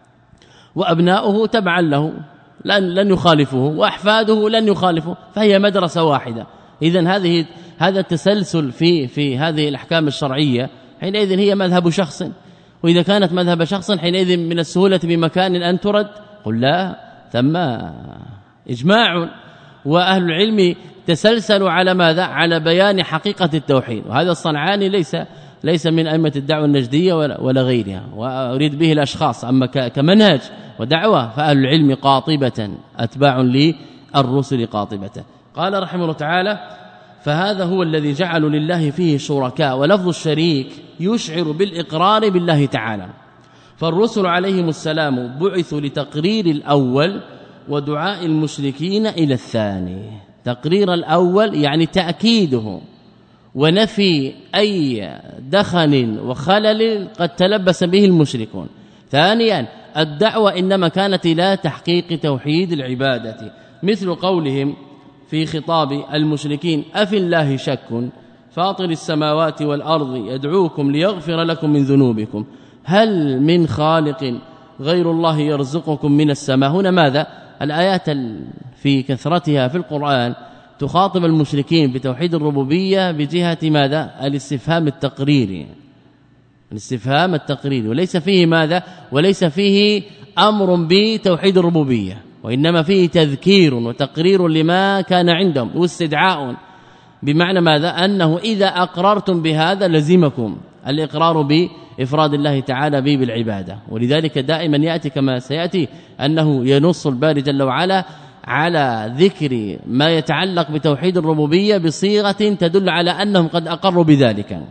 وأبناؤه تبعا له لن لن يخالفه، وأحفاده لن يخالفه، فهي مدرسة واحدة. إذن هذه هذا التسلسل في في هذه الأحكام الشرعية حينئذ هي مذهب شخص، وإذا كانت مذهب شخص حينئذ من السهولة بمكان أن ترد. قل لا، ثم إجماع، وأهل العلم تسلسلوا على ماذا؟ على بيان حقيقة التوحيد. وهذا الصنعاني ليس ليس من أئمة الدعوة النجدية ولا, ولا غيرها، وأريد به الأشخاص. أما كمنهج ودعوة فأهل العلم قاطبة أتباع للرسل قاطبة. قال رحمه الله تعالى: فهذا هو الذي جعلوا لله فيه شركاء. ولفظ الشريك يشعر بالإقرار بالله تعالى، فالرسل عليهم السلام بعثوا لتقرير الأول ودعاء المشركين إلى الثاني. تقرير الأول يعني تأكيده ونفي أي دخن وخلل قد تلبس به المشركون. ثانيا الدعوة إنما كانت إلى تحقيق توحيد العبادة، مثل قولهم في خطاب المشركين: أفي الله شك فاطر السماوات والأرض يدعوكم ليغفر لكم من ذنوبكم هل من خالق غير الله يرزقكم من السماء. هنا ماذا؟ الآيات في كثرتها في القرآن تخاطب المشركين بتوحيد الربوبية بجهة ماذا؟ الاستفهام التقريري، الاستفهام التقريري، وليس فيه ماذا؟ وليس فيه أمر بتوحيد الربوبية، وإنما فيه تذكير وتقرير لما كان عندهم، واستدعاء، بمعنى ماذا؟ أنه إذا أقررتم بهذا لزمكم الإقرار بإفراد الله تعالى به بالعبادة. ولذلك دائما يأتي كما سيأتي أنه ينص الباري جل وعلا على ذكر ما يتعلق بتوحيد الربوبية بصيغة تدل على أنهم قد أقروا بذلك.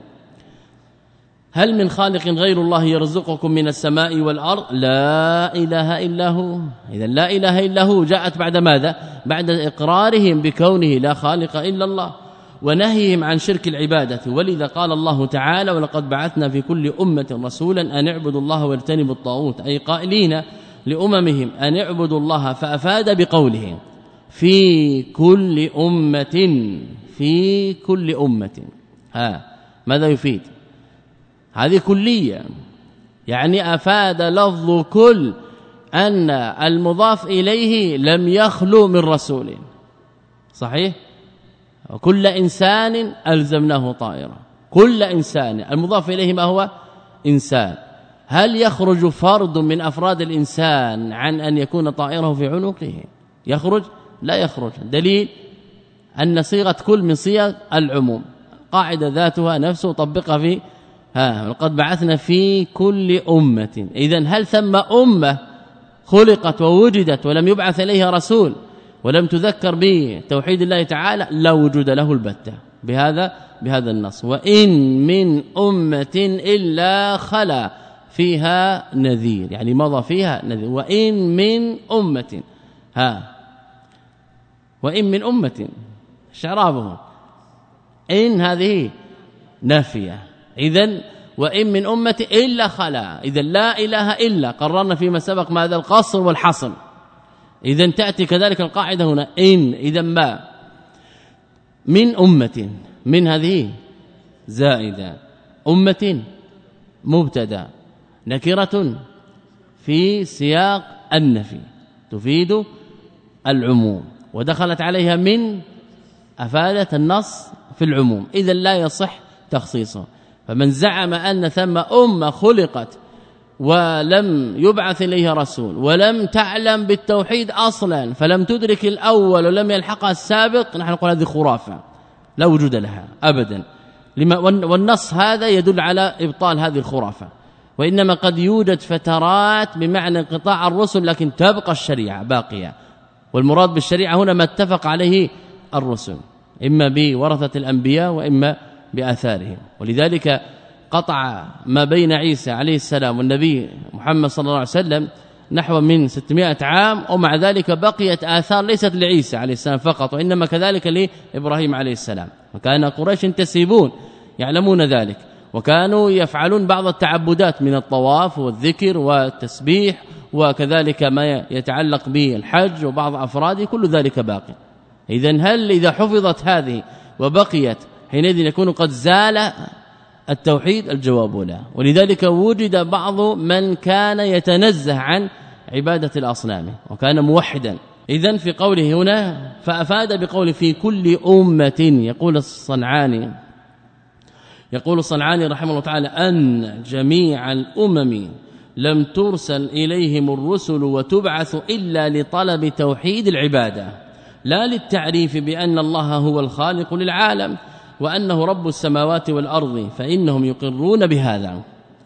هل من خالق غير الله يرزقكم من السماء والأرض لا إله إلا هو. إذا لا إله إلا هو جاءت بعد ماذا؟ بعد إقرارهم بكونه لا خالق إلا الله ونهيهم عن شرك العبادة. ولذا قال الله تعالى: ولقد بعثنا في كل أمة رسولا أن اعبدوا الله واجتنبوا الطاغوت، أي قائلين لأممهم أن اعبدوا الله، فأفاد بقوله في كل أمة، في كل أمة. ها ماذا يفيد؟ هذه كلية، يعني أفاد لفظ كل أن المضاف إليه لم يخلو من رسول، صحيح؟ وكل إنسان ألزمناه طائرة، كل إنسان المضاف إليه ما هو؟ إنسان. هل يخرج فرد من أفراد الإنسان عن أن يكون طائره في عنقه؟ يخرج؟ لا يخرج. دليل أن صيغة كل من صيغ العموم، قاعدة ذاتها نفسه طبقها في ها لقد بعثنا في كل أمة. إذن هل ثم أمة خلقت ووجدت ولم يبعث إليها رسول، ولم تذكر بتوحيد الله تعالى لا وجود له البتة بهذا بهذا النص. وإن من أمة إلا خلا فيها نذير، يعني مضى فيها نذير. وإن من أمة، ها وإن من أمة شعرابه إن هذه نافية، إذن وإن من أمة إلا خلا، إذن لا إله إلا قررنا فيما سبق ماذا القصر والحصر، إذن تأتي كذلك القاعدة هنا إن، إذن ما من أمة، من هذه زائدة، أمة مبتدا نكرة في سياق النفي تفيد العموم، ودخلت عليها من أفادت النص في العموم، إذن لا يصح تخصيصه. فمن زعم أن ثم أمة خلقت ولم يبعث إليها رسول ولم تعلم بالتوحيد أصلا فلم تدرك الأول ولم يلحقها السابق، نحن نقول هذه خرافة لا وجود لها أبدا، والنص هذا يدل على إبطال هذه الخرافة. وإنما قد يوجد فترات بمعنى انقطاع الرسل لكن تبقى الشريعة باقية، والمراد بالشريعة هنا ما اتفق عليه الرسل إما بورثة الأنبياء وإما بآثارهم. ولذلك قطع ما بين عيسى عليه السلام والنبي محمد صلى الله عليه وسلم نحو من ستمائة عام، ومع ذلك بقيت آثار ليست لعيسى عليه السلام فقط وإنما كذلك لإبراهيم عليه السلام. وكان قريش ينتسبون يعلمون ذلك، وكانوا يفعلون بعض التعبدات من الطواف والذكر والتسبيح وكذلك ما يتعلق بالحج وبعض أفراده، كل ذلك باقي. إذن هل إذا حفظت هذه وبقيت حينئذ يكون قد زال التوحيد؟ الجواب لا. ولذلك وجد بعض من كان يتنزه عن عبادة الأصنام وكان موحدا. إذن في قوله هنا فأفاد بقول في كل أمة، يقول الصنعاني يقول الصنعاني رحمه الله تعالى أن جميع الأمم لم ترسل إليهم الرسل وتبعث إلا لطلب توحيد العبادة، لا للتعريف بأن الله هو الخالق للعالم وأنه رب السماوات والأرض، فإنهم يقرون بهذا.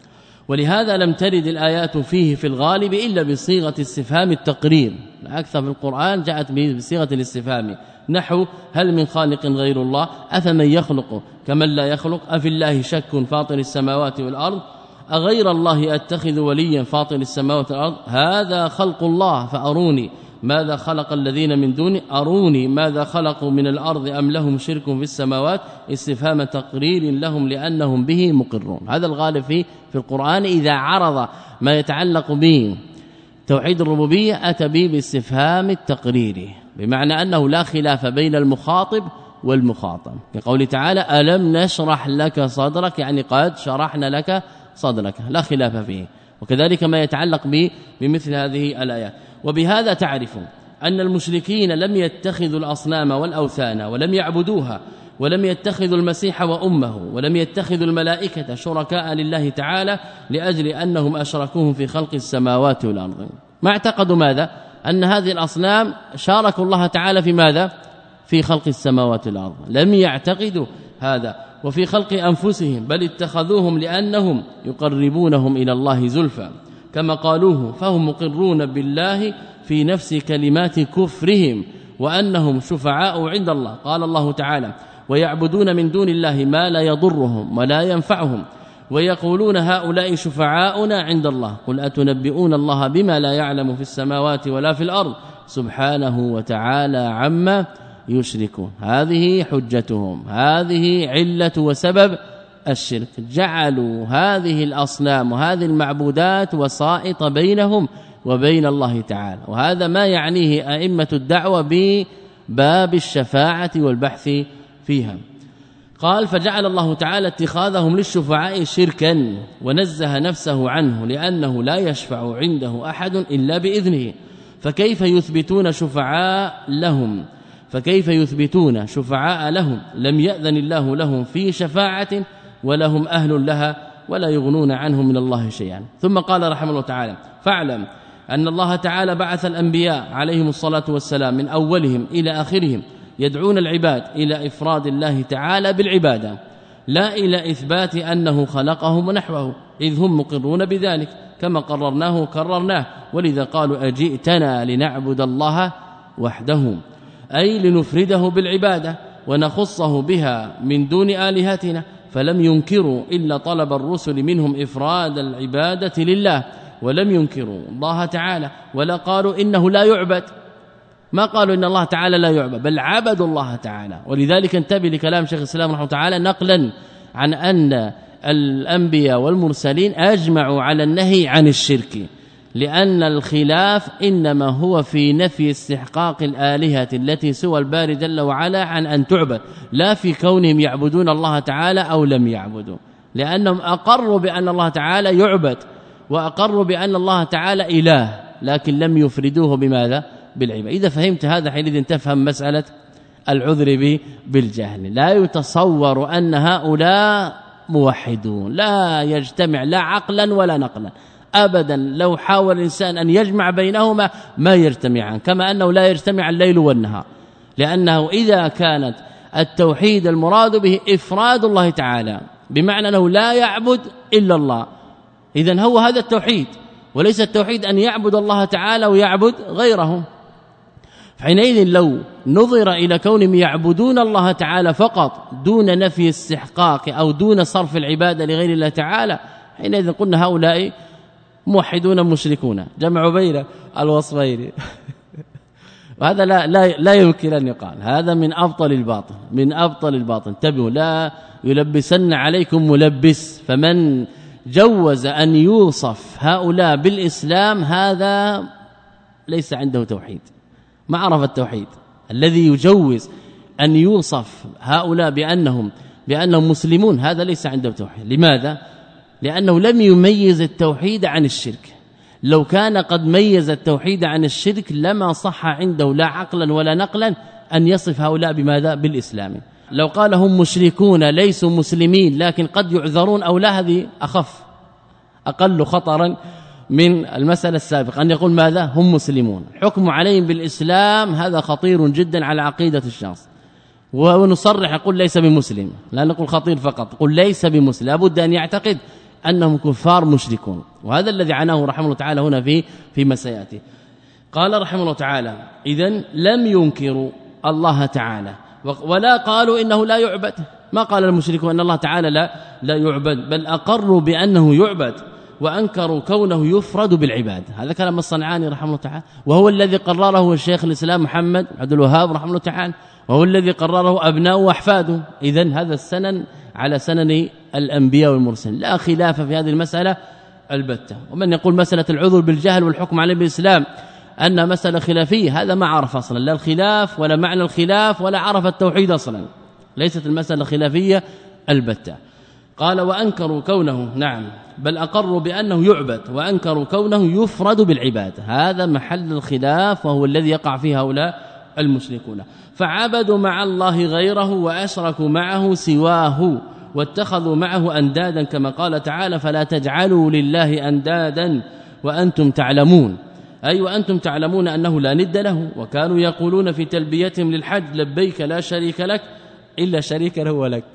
ولهذا لم ترد الآيات فيه في الغالب إلا بصيغة استفهام التقرير، أكثر في القرآن جاءت بصيغة الاستفهام، نحو هل من خالق غير الله، أفمن يخلق كمن لا يخلق، أفي الله شك فاطر السماوات والأرض، أغير الله أتخذ وليا فاطر السماوات والأرض، هذا خلق الله فأروني ماذا خلق الذين من دونه، أروني ماذا خلقوا من الأرض أم لهم شرك في السماوات، استفهام تقرير لهم لأنهم به مقرون. هذا الغالب في في القرآن إذا عرض ما يتعلق به توحيد الربوبية أتى به باستفهام التقرير، بمعنى أنه لا خلاف بين المخاطب والمخاطب، كقول تعالى ألم نشرح لك صدرك، يعني قد شرحنا لك صدرك، لا خلاف فيه. وكذلك ما يتعلق به بمثل هذه الآيات. وبهذا تعرف أن المشركين لم يتخذوا الأصنام والأوثان ولم يعبدوها، ولم يتخذوا المسيح وأمه، ولم يتخذوا الملائكة شركاء لله تعالى لأجل أنهم أشركوهم في خلق السماوات والأرض. ما اعتقدوا ماذا؟ أن هذه الأصنام شاركوا الله تعالى في ماذا؟ في خلق السماوات والأرض، لم يعتقدوا هذا. وفي خلق أنفسهم، بل اتخذوهم لأنهم يقربونهم إلى الله زلفى كما قالوه، فهم مقرون بالله في نفس كلمات كفرهم وأنهم شفعاء عند الله. قال الله تعالى ويعبدون من دون الله ما لا يضرهم ولا ينفعهم ويقولون هؤلاء شفعاؤنا عند الله، قل أتنبئون الله بما لا يعلم في السماوات ولا في الأرض سبحانه وتعالى عما يشركون. هذه حجتهم، هذه علة وسبب الشرك، جعلوا هذه الأصنام وهذه المعبودات وسائط بينهم وبين الله تعالى. وهذا ما يعنيه أئمة الدعوة بباب الشفاعة والبحث فيها. قال فجعل الله تعالى اتخاذهم للشفعاء شركا ونزه نفسه عنه، لأنه لا يشفع عنده أحد إلا بإذنه، فكيف يثبتون شفعاء لهم فكيف يثبتون شفعاء لهم لم يأذن الله لهم في شفاعة ولهم أهل لها ولا يغنون عنه من الله شيئا. ثم قال رحمه الله تعالى فاعلم أن الله تعالى بعث الأنبياء عليهم الصلاة والسلام من أولهم إلى آخرهم يدعون العباد إلى إفراد الله تعالى بالعبادة، لا إلى إثبات أنه خلقهم ونحوه، إذ هم مقرون بذلك كما قررناه وكررناه. ولذا قالوا أجئتنا لنعبد الله وحده أي لنفرده بالعبادة ونخصه بها من دون آلهتنا، فلم ينكروا إلا طلب الرسل منهم إفراد العبادة لله، ولم ينكروا الله تعالى ولا قالوا إنه لا يعبد، ما قالوا إن الله تعالى لا يعبد، بل عبدوا الله تعالى. ولذلك انتبه لكلام شيخ الإسلام رحمه الله تعالى نقلا عن أن الأنبياء والمرسلين أجمعوا على النهي عن الشرك، لأن الخلاف إنما هو في نفي استحقاق الآلهة التي سوى الباري جل وعلا عن أن تعبد، لا في كونهم يعبدون الله تعالى أو لم يعبدوا، لأنهم أقروا بأن الله تعالى يعبد وأقروا بأن الله تعالى إله، لكن لم يفردوه بماذا؟ بالعبادة. إذا فهمت هذا حينئذ تفهم مسألة العذر بالجهل. لا يتصور أن هؤلاء موحدون، لا يجتمع لا عقلا ولا نقلا أبدا، لو حاول الإنسان أن يجمع بينهما ما يجتمعان، كما أنه لا يجتمع الليل والنهار، لأنه إذا كانت التوحيد المراد به إفراد الله تعالى بمعنى أنه لا يعبد إلا الله، إذن هو هذا التوحيد، وليس التوحيد أن يعبد الله تعالى ويعبد غيره. حينئذ لو نظر إلى كونهم يعبدون الله تعالى فقط دون نفي استحقاق أو دون صرف العبادة لغير الله تعالى، حينئذ قلنا هؤلاء موحدون مشركون، جمعوا بين الوصفين وهذا لا, لا, لا يمكن أن يقال، هذا من أبطل الباطل، من أبطل الباطل. انتبهوا، لا يلبسن عليكم ملبس، فمن جوز أن يوصف هؤلاء بالإسلام هذا ليس عنده توحيد، ما عرف التوحيد. الذي يجوز أن يوصف هؤلاء بأنهم بأنهم مسلمون هذا ليس عنده توحيد. لماذا؟ لأنه لم يميز التوحيد عن الشرك، لو كان قد ميز التوحيد عن الشرك لما صح عنده لا عقلا ولا نقلا أن يصف هؤلاء بماذا؟ بالإسلام. لو قال هم مشركون ليسوا مسلمين لكن قد يعذرون أو لا، هذه أخف أقل خطرا من المسألة السابقة، أن يقول ماذا؟ هم مسلمون، حكم عليهم بالإسلام هذا خطير جدا على عقيدة الشخص. ونصرح يقول ليس بمسلم، لا نقول خطير فقط، قل ليس بمسلم، لابد أن يعتقد أنهم كفار مشركون، وهذا الذي عناه رحمه الله تعالى هنا في فيما سيأتي. قال رحمه الله تعالى إذن لم ينكروا الله تعالى ولا قالوا إنه لا يعبد، ما قال المشركون أن الله تعالى لا, لا يعبد، بل أقروا بأنه يعبد وأنكروا كونه يفرد بالعباد. هذا كلام الصنعاني رحمه الله تعالى، وهو الذي قرره الشيخ الإسلام محمد عبد الوهاب رحمه الله تعالى، وهو الذي قرره أبناؤه وأحفاده. إذن هذا السنن على سنن الأنبياء والمرسلين، لا خلاف في هذه المسألة البتة. ومن يقول مسألة العذر بالجهل والحكم عليه بالإسلام أن مسألة خلافية، هذا ما عرف أصلا لا الخلاف ولا معنى الخلاف ولا عرف التوحيد أصلا، ليست المسألة خلافية البتة. قال وأنكروا كونه، نعم بل أقروا بأنه يعبد وأنكروا كونه يفرد بالعبادة، هذا محل الخلاف وهو الذي يقع فيه هؤلاء المشركون. فعبدوا مع الله غيره وأشركوا معه سواه واتخذوا معه أندادا، كما قال تعالى فلا تجعلوا لله أندادا وأنتم تعلمون، أي وأنتم تعلمون أنه لا ند له. وكانوا يقولون في تلبيتهم للحج لبيك لا شريك لك إلا شريكا هو لك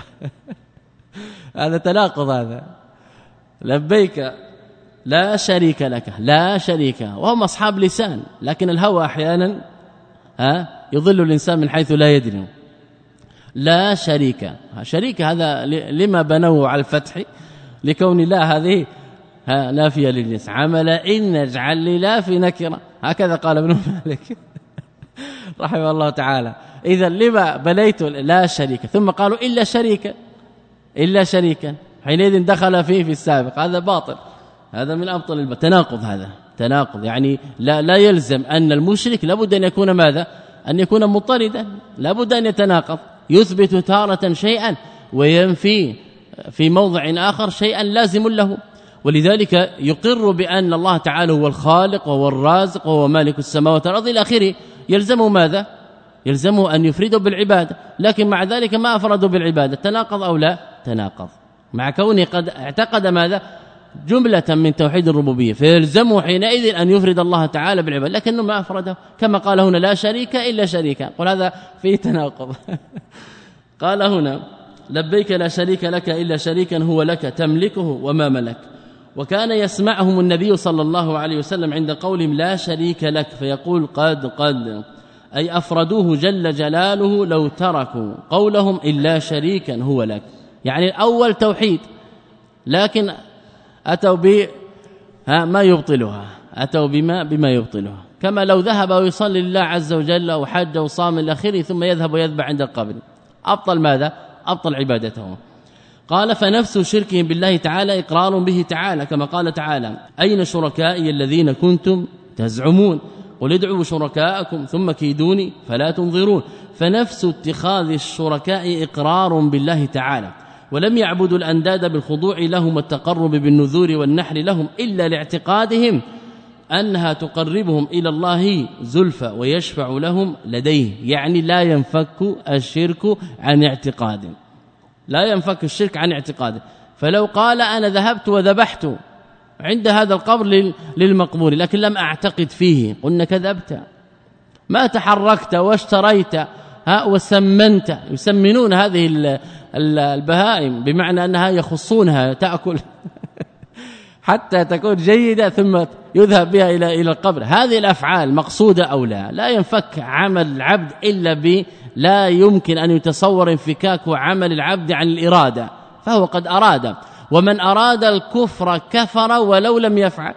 هذا تناقض، هذا لبيك لا شريك لك، لا شريك، وهم أصحاب لسان، لكن الهوى أحيانا ها يضل الإنسان من حيث لا يدري. لا شريك، شريك هذا لما بنوه على الفتح لكون لا هذه نافية للجنس، عمل إن نجعل لله في نكرة، هكذا قال ابن مالك رحمه الله تعالى. إذا لما بنيت لا شريك ثم قالوا إلا شريكا إلا شريكا، حينئذ دخل فيه في السابق، هذا باطل، هذا من أبطل التناقض، هذا تناقض. يعني لا, لا يلزم أن المشرك لابد أن يكون ماذا؟ أن يكون مضطردا، لابد أن يتناقض، يثبت تارة شيئا وينفي في موضع آخر شيئا لازم له. ولذلك يقر بأن الله تعالى هو الخالق وهو الرازق وهو مالك السماوات والأرض إلى آخره، يلزمه ماذا؟ يلزمه أن يفرده بالعبادة، لكن مع ذلك ما أفرده بالعبادة، تناقض أو لا تناقض، مع كونه قد اعتقد ماذا؟ جملة من توحيد الربوبية، فيلزمه حينئذ أن يفرد الله تعالى بالعبادة، لكنه ما أفرده، كما قال هنا لا شريك إلا شريكا، قل هذا فيه تناقض قال هنا لبيك لا شريك لك إلا شريكا هو لك تملكه وما ملك. وكان يسمعهم النبي صلى الله عليه وسلم عند قولهم لا شريك لك فيقول قد قد، أي أفردوه جل جلاله لو تركوا قولهم إلا شريكا هو لك. يعني الأول توحيد لكن أتوا ب ما يبطلها، أتوا بما بما يبطلها، كما لو ذهب ويصلي لله عز وجل وحج وصام الى اخره ثم يذهب ويذبح عند القبر، أبطل ماذا؟ أبطل عبادته. قال فنفس شركهم بالله تعالى إقرار به تعالى، كما قال تعالى أين شركائي الذين كنتم تزعمون قل ادعوا شركاءكم ثم كيدوني فلا تنظرون. فنفس اتخاذ الشركاء إقرار بالله تعالى، ولم يعبدوا الأنداد بالخضوع لهم والتقرب بالنذور والنحر لهم إلا لاعتقادهم أنها تقربهم إلى الله زلفى ويشفع لهم لديه. يعني لا ينفك الشرك عن اعتقاده، لا ينفك الشرك عن اعتقاده. فلو قال أنا ذهبت وذبحت عند هذا القبر للمقبور لكن لم أعتقد فيه، قلنا كذبت، ما تحركت واشتريت ها وسمنت. يسمنون هذه البهائم بمعنى أنها يخصونها تأكل حتى تكون جيدة ثم يذهب بها إلى إلى القبر. هذه الأفعال مقصودة أو لا؟ لا ينفك عمل العبد إلا ب لا يمكن أن يتصور انفكاك عمل العبد عن الإرادة، فهو قد أراد. ومن أراد الكفر كفر ولو لم يفعل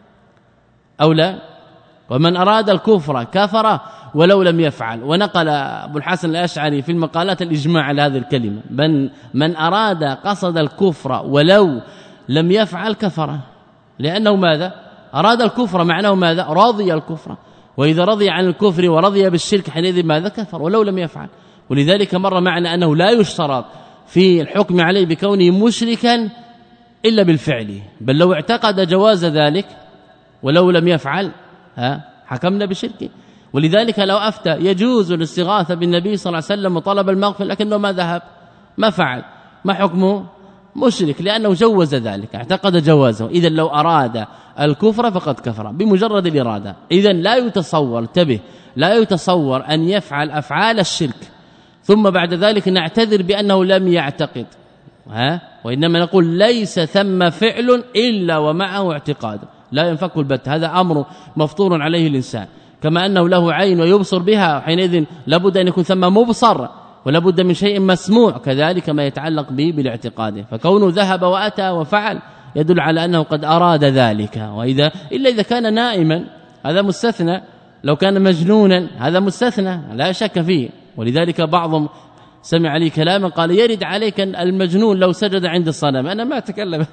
أو لا؟ ومن أراد الكفر كفر ولو لم يفعل. ونقل أبو الحسن الأشعري في المقالات الإجماع على هذه الكلمة، من, من أراد قصد الكفر ولو لم يفعل كفر، لأنه ماذا؟ أراد الكفر، معناه ماذا؟ رضي الكفر، وإذا رضي عن الكفر ورضي بالشرك حينئذ ماذا؟ كفر ولو لم يفعل. ولذلك مر معنا أنه لا يشترط في الحكم عليه بكونه مشركا إلا بالفعل، بل لو اعتقد جواز ذلك ولو لم يفعل ها حكمنا بشركه. ولذلك لو أفتى يجوز الاستغاثة بالنبي صلى الله عليه وسلم وطلب المغفرة لكنه ما ذهب ما فعل، ما حكمه؟ مشرك، لأنه جوز ذلك، اعتقد جوازه. إذن لو أراد الكفر فقد كفر بمجرد الإرادة. إذن لا يتصور، انتبه، لا يتصور أن يفعل أفعال الشرك ثم بعد ذلك نعتذر بأنه لم يعتقد، ها؟ وإنما نقول ليس ثم فعل إلا ومعه اعتقاد، لا ينفك البت. هذا أمر مفطور عليه الإنسان، كما أنه له عين ويبصر بها، حينئذ لابد أن يكون ثم مبصر ولابد من شيء مسموع، كذلك ما يتعلق به بالاعتقاد. فكونه ذهب وأتى وفعل يدل على أنه قد أراد ذلك. وإذا إلا إذا كان نائما هذا مستثنى، لو كان مجنونا هذا مستثنى لا شك فيه. ولذلك بعضهم سمع لي كلاما قال يرد عليك المجنون لو سجد عند الصنم. أنا ما أتكلم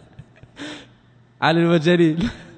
على المجانين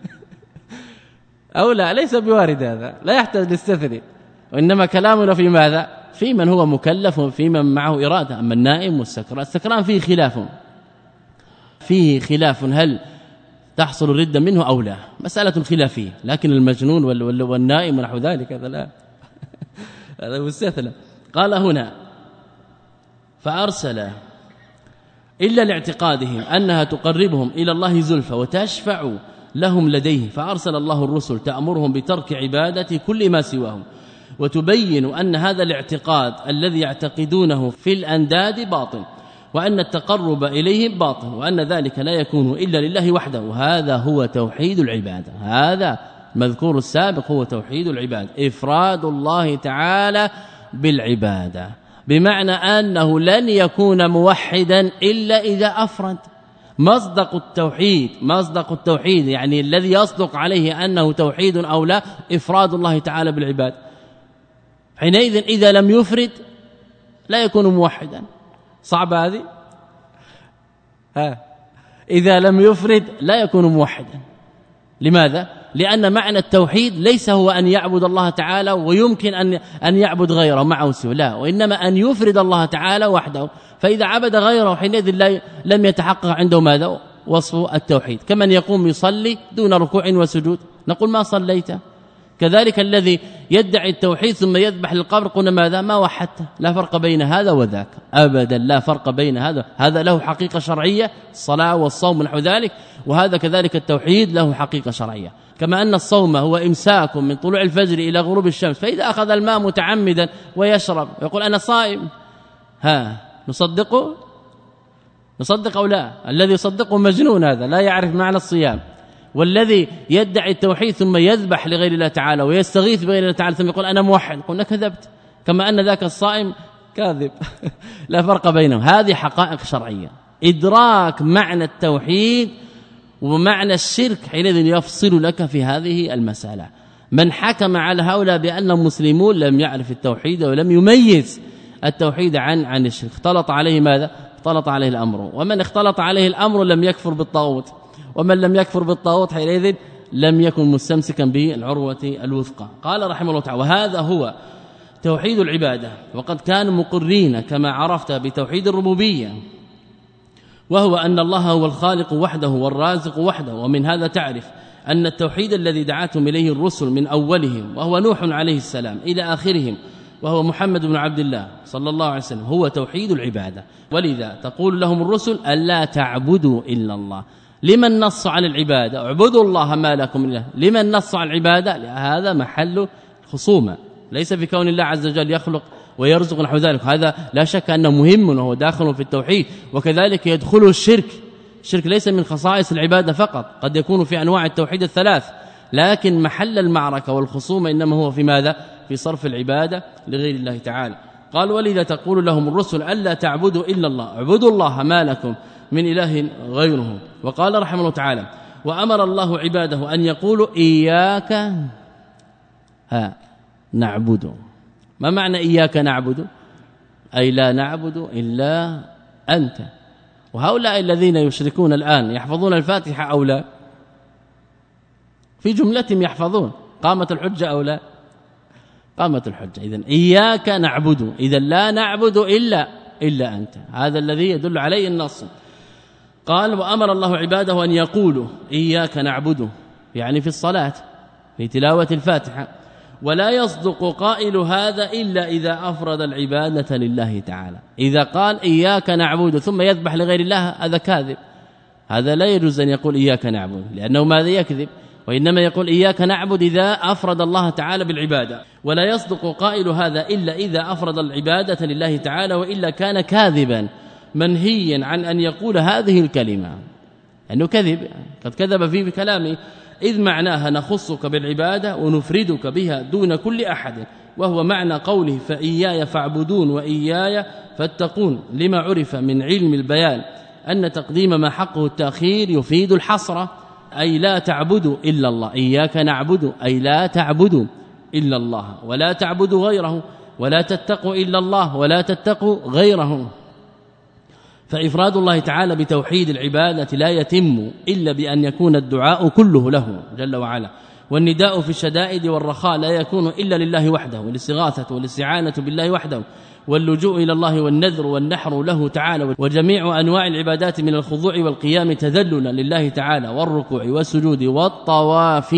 أو لا، ليس بوارد، هذا لا يحتاج لاستثناء، وإنما كلامنا في ماذا؟ في من هو مكلف وفي من معه إرادة. أما النائم والسكران، السكران فيه خلاف، فيه خلاف هل تحصل الردة منه أو لا، مسألة خلافية. لكن المجنون والنائم ونحو ذلك هذا لا هذا مستثنى. قال هنا فأرسل إلا لاعتقادهم أنها تقربهم إلى الله زلفى وتشفع لهم لديه، فأرسل الله الرسل تأمرهم بترك عبادة كل ما سواهم، وتبين أن هذا الاعتقاد الذي يعتقدونه في الأنداد باطل، وأن التقرب إليهم باطل، وأن ذلك لا يكون إلا لله وحده. وهذا هو توحيد العبادة، هذا مذكور السابق هو توحيد العبادة، إفراد الله تعالى بالعبادة، بمعنى أنه لن يكون موحدا إلا إذا أفرد. مصدق التوحيد، مصدق التوحيد يعني الذي يصدق عليه أنه توحيد أو لا، إفراد الله تعالى بالعبادة. حينئذ إذا لم يفرد لا يكون موحدا. صعب هذه؟ ها إذا لم يفرد لا يكون موحدا. لماذا؟ لأن معنى التوحيد ليس هو أن يعبد الله تعالى ويمكن أن أن يعبد غيره معه سوى، لا، وإنما أن يفرد الله تعالى وحده. فإذا عبد غيره حينئذ لم يتحقق عنده ماذا؟ وصف التوحيد. كمن يقوم يصلي دون ركوع وسجود نقول ما صليت. كذلك الذي يدعي التوحيد ثم يذبح للقبر قلنا ماذا؟ ما وحدته. لا فرق بين هذا وذاك أبدا، لا فرق بين هذا، هذا له حقيقة شرعية، الصلاة والصوم ونحو ذلك، وهذا كذلك التوحيد له حقيقة شرعية. كما أن الصوم هو إمساك من طلوع الفجر إلى غروب الشمس، فإذا أخذ الماء متعمدا ويشرب يقول أنا صائم، ها نصدقه؟ نصدق أو لا؟ الذي يصدقه مجنون، هذا لا يعرف معنى الصيام. والذي يدعي التوحيد ثم يذبح لغير الله تعالى ويستغيث بغير الله تعالى ثم يقول أنا موحد، قلنا كذبت، كما أن ذاك الصائم كاذب لا فرق بينهم. هذه حقائق شرعية. إدراك معنى التوحيد ومعنى الشرك حينئذ يفصل لك في هذه المسألة. من حكم على هؤلاء بأنهم مسلمون لم يعرف التوحيد ولم يميز التوحيد عن عن الشرك، اختلط عليه ماذا؟ اختلط عليه الأمر. ومن اختلط عليه الأمر لم يكفر بالطاغوت، ومن لم يكفر بالطاغوت حينئذ لم يكن مستمسكا بالعروة الوثقى. قال رحمه الله تعالى: وهذا هو توحيد العبادة. وقد كانوا مقرين كما عرفت بتوحيد الربوبية، وهو أن الله هو الخالق وحده والرازق وحده. ومن هذا تعرف أن التوحيد الذي دعتهم إليه الرسل من أولهم وهو نوح عليه السلام إلى آخرهم وهو محمد بن عبد الله صلى الله عليه وسلم هو توحيد العبادة. ولذا تقول لهم الرسل ألا تعبدوا إلا الله. لمن نص على العبادة؟ اعبدوا الله ما لكم من اله. لمن نص على العبادة؟ هذا محل خصومة، ليس في كون الله عز وجل يخلق ويرزق نحو ذلك، هذا لا شك أنه مهم وهو داخل في التوحيد. وكذلك يدخله الشرك. الشرك ليس من خصائص العبادة فقط، قد يكون في أنواع التوحيد الثلاث، لكن محل المعركة والخصومة إنما هو في ماذا؟ في صرف العبادة لغير الله تعالى. قال: ولذا تقول لهم الرسل ألا تعبدوا إلا الله، اعبدوا الله ما لكم من إله غيره. وقال رحمه الله تعالى: وأمر الله عباده أن يقولوا إياك ها نعبد. ما معنى إياك نعبد؟ أي لا نعبد إلا أنت. وهؤلاء الذين يشركون الآن يحفظون الفاتحة أو لا؟ في جملتهم يحفظون. قامت الحجة أو لا؟ قامت الحجة. إذن إياك نعبد، إذن لا نعبد إلا إلا أنت، هذا الذي يدل عليه النص. قال: وأمر الله عباده أن يقولوا إياك نعبد، يعني في الصلاة في تلاوة الفاتحة. ولا يصدق قائل هذا إلا إذا أفرد العبادة لله تعالى. إذا قال إياك نعبد ثم يذبح لغير الله هذا كاذب، هذا لا يجوز أن يقول إياك نعبد، لأنه ماذا يكذب؟ وإنما يقول إياك نعبد إذا أفرد الله تعالى بالعبادة. ولا يصدق قائل هذا إلا إذا أفرد العبادة لله تعالى، وإلا كان كاذبا منهيا عن أن يقول هذه الكلمة، أنه كذب، قد كذب فيه بكلامه، إذ معناها نخصك بالعبادة ونفردك بها دون كل أحد، وهو معنى قوله فإياي فاعبدون وإياي فاتقون، لما عرف من علم البيان أن تقديم ما حقه التأخير يفيد الحصر، أي لا تعبدوا إلا الله. إياك نعبد أي لا تعبدوا إلا الله ولا تعبدوا غيره، ولا تتقوا إلا الله ولا تتقوا غيره. فإفراد الله تعالى بتوحيد العبادة لا يتم إلا بأن يكون الدعاء كله له جل وعلا، والنداء في الشدائد والرخاء لا يكون إلا لله وحده، والاستغاثة والاستعانة بالله وحده، واللجوء إلى الله والنذر والنحر له تعالى، وجميع أنواع العبادات من الخضوع والقيام تذللا لله تعالى، والركوع والسجود والطواف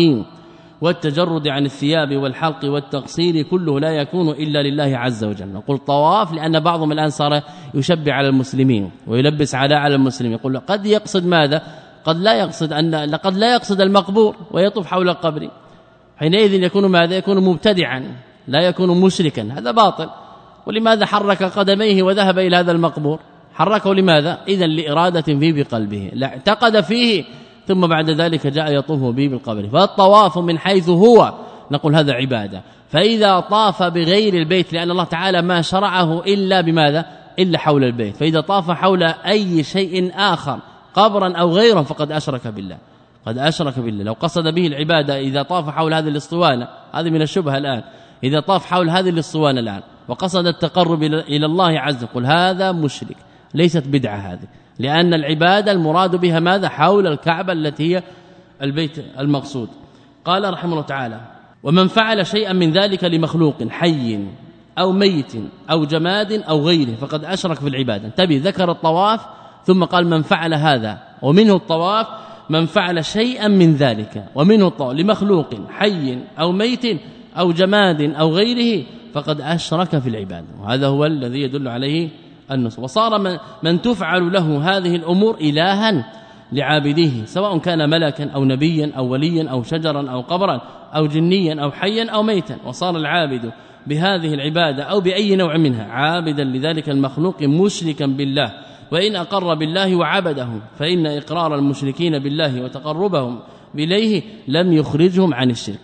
والتجرد عن الثياب والحلق والتقصير كله لا يكون إلا لله عز وجل. نقول طواف لأن بعضهم الآن صار يشبع على المسلمين ويلبس علاء على المسلمين، يقول قد يقصد ماذا؟ قد لا يقصد أن لقد لا يقصد المقبور ويطوف حول القبر، حينئذ يكون ماذا؟ يكون مبتدعا لا يكون مشركا، هذا باطل. ولماذا حرك قدميه وذهب إلى هذا المقبور؟ حركه لماذا؟ إذن لإرادة فيه بقلبه، لا اعتقد فيه ثم بعد ذلك جاء يطوف به بالقبر. فالطواف من حيث هو نقول هذا عبادة. فإذا طاف بغير البيت، لأن الله تعالى ما شرعه إلا بماذا؟ إلا حول البيت، فإذا طاف حول أي شيء آخر قبرا أو غيره فقد أشرك بالله، قد أشرك بالله. لو قصد به العبادة إذا طاف حول هذه الاسطوانة، هذه من الشبهة الآن، إذا طاف حول هذه الاسطوانة الآن وقصد التقرب إلى الله عز وجل هذا مشرك، ليست بدعة هذه، لأن العبادة المراد بها ماذا؟ حول الكعبة التي هي البيت المقصود. قال رحمه الله تعالى: ومن فعل شيئا من ذلك لمخلوق حي أو ميت أو جماد أو غيره فقد أشرك في العبادة. انتبه، ذكر الطواف ثم قال من فعل هذا، ومنه الطواف من فعل شيئا من ذلك، ومنه الطواف لمخلوق حي أو ميت أو جماد أو غيره فقد أشرك في العبادة. وهذا هو الذي يدل عليه النص. وصار من, من تفعل له هذه الأمور إلها لعابديه، سواء كان ملكا أو نبيا أو وليا أو شجرا أو قبرا أو جنيا أو حيا أو ميتا. وصار العابد بهذه العبادة أو بأي نوع منها عابدا لذلك المخلوق مشركا بالله، وإن أقر بالله وعبده فإن إقرار المشركين بالله وتقربهم إليه لم يخرجهم عن الشرك.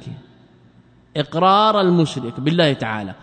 إقرار المشرك بالله تعالى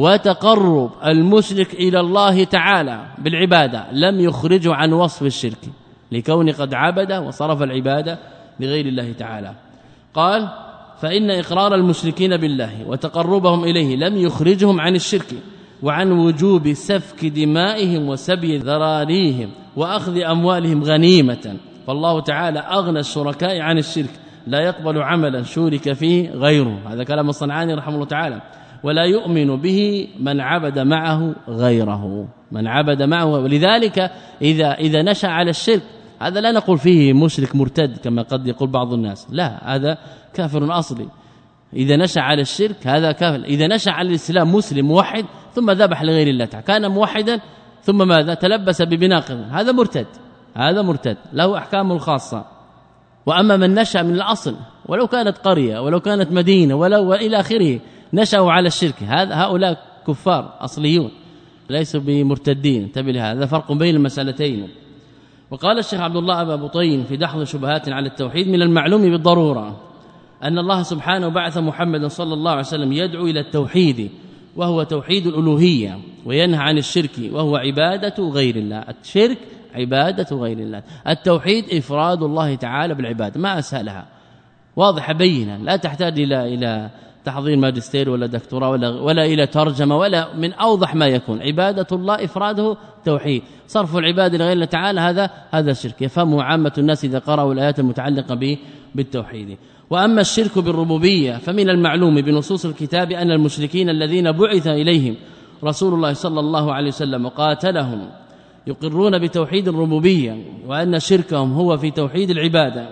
وتقرب المشرك إلى الله تعالى بالعبادة لم يخرجه عن وصف الشرك لكون قد عبد وصرف العبادة لغير الله تعالى. قال فإن إقرار المشركين بالله وتقربهم إليه لم يخرجهم عن الشرك وعن وجوب سفك دمائهم وسبي ذراريهم وأخذ أموالهم غنيمة. فالله تعالى أغنى الشركاء عن الشرك لا يقبل عملا شورك فيه غيره. هذا كلام الصنعاني رحمه الله تعالى. ولا يؤمن به من عبد معه غيره من عبد معه. ولذلك إذا إذا نشأ على الشرك هذا لا نقول فيه مشرك مرتد كما قد يقول بعض الناس، لا، هذا كافر أصلي. إذا نشأ على الشرك هذا كافر. إذا نشأ على الإسلام مسلم موحد ثم ذبح لغير الله تعالى كان موحدا ثم ماذا تلبس ببناقض هذا مرتد، هذا مرتد له أحكام الخاصة. وأما من نشأ من الأصل ولو كانت قرية ولو كانت مدينة ولو وإلى آخره نشأوا على الشرك هذا هؤلاء كفار أصليون ليسوا بمرتدين. انتبه لهذا، هذا فرق بين المسألتين. وقال الشيخ عبد الله أبا بطين في دحض شبهات على التوحيد: من المعلوم بالضرورة أن الله سبحانه بعث محمدا صلى الله عليه وسلم يدعو إلى التوحيد وهو توحيد الألوهية وينهى عن الشرك وهو عبادة غير الله. الشرك عبادة غير الله، التوحيد إفراد الله تعالى بالعبادة، ما أسهلها، واضحة بينا، لا تحتاج إلى إلى تحضير ماجستير ولا دكتوراه ولا ولا إلى ترجمة ولا من أوضح ما يكون. عبادة الله إفراده توحيد، صرف العباد لغير الله تعالى هذا هذا الشرك، يفهمه عامة الناس إذا قرأوا الآيات المتعلقة به بالتوحيد. وأما الشرك بالربوبية فمن المعلوم بنصوص الكتاب أن المشركين الذين بعث إليهم رسول الله صلى الله عليه وسلم وقاتلهم يقرون بتوحيد الربوبية، وأن شركهم هو في توحيد العبادة،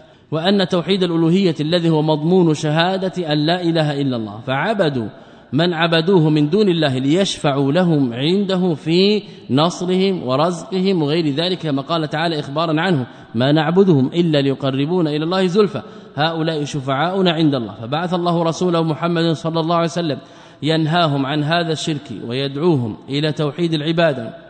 وأن توحيد الألوهية الذي هو مضمون شهادة أن لا إله إلا الله، فعبدوا من عبدوه من دون الله ليشفعوا لهم عنده في نصرهم ورزقهم وغير ذلك، كما قال تعالى إخبارا عنه: ما نعبدهم إلا ليقربون إلى الله زلفى هؤلاء شفعاؤنا عند الله. فبعث الله رسوله محمد صلى الله عليه وسلم ينهاهم عن هذا الشرك ويدعوهم إلى توحيد العبادة،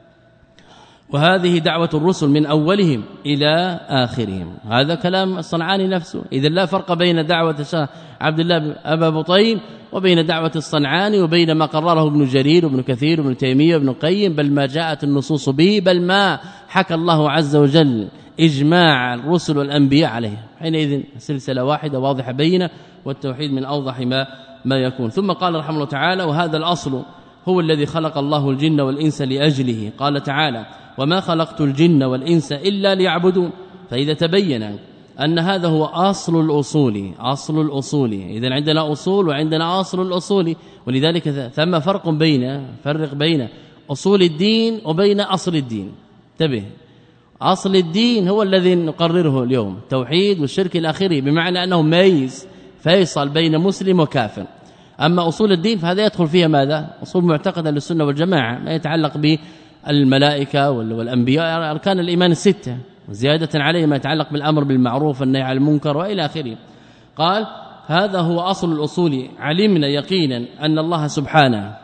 وهذه دعوة الرسل من أولهم إلى آخرهم. هذا كلام الصنعاني نفسه. إذا لا فرق بين دعوة عبد الله أبا بطين وبين دعوة الصنعاني وبين ما قرره ابن جرير وابن كثير وابن تيمية وابن القيم، بل ما جاءت النصوص به، بل ما حكى الله عز وجل إجماع الرسل والأنبياء عليه. حينئذ سلسلة واحدة واضحة بينة، والتوحيد من أوضح ما ما يكون. ثم قال رحمه الله تعالى: وهذا الأصل هو الذي خلق الله الجن والإنس لأجله. قال تعالى: وما خلقت الجن والإنس إلا ليعبدون. فإذا تبين أن هذا هو أصل الأصول، أصل الأصول، إذن عندنا أصول وعندنا أصل الأصول، ولذلك ثم فرق بين فرق بين أصول الدين وبين أصل الدين. انتبه، أصل الدين هو الذي نقرره اليوم، توحيد والشرك الآخري، بمعنى أنه ميز فيصل بين مسلم وكافر. أما أصول الدين فهذا يدخل فيها ماذا؟ أصول معتقدة للسنة والجماعة، ما يتعلق بالملائكة والأنبياء، أركان الإيمان الستة، وزيادة عليه ما يتعلق بالأمر بالمعروف والنهي عن المنكر وإلى آخره. قال: هذا هو أصل الأصول. علمنا يقينا أن الله سبحانه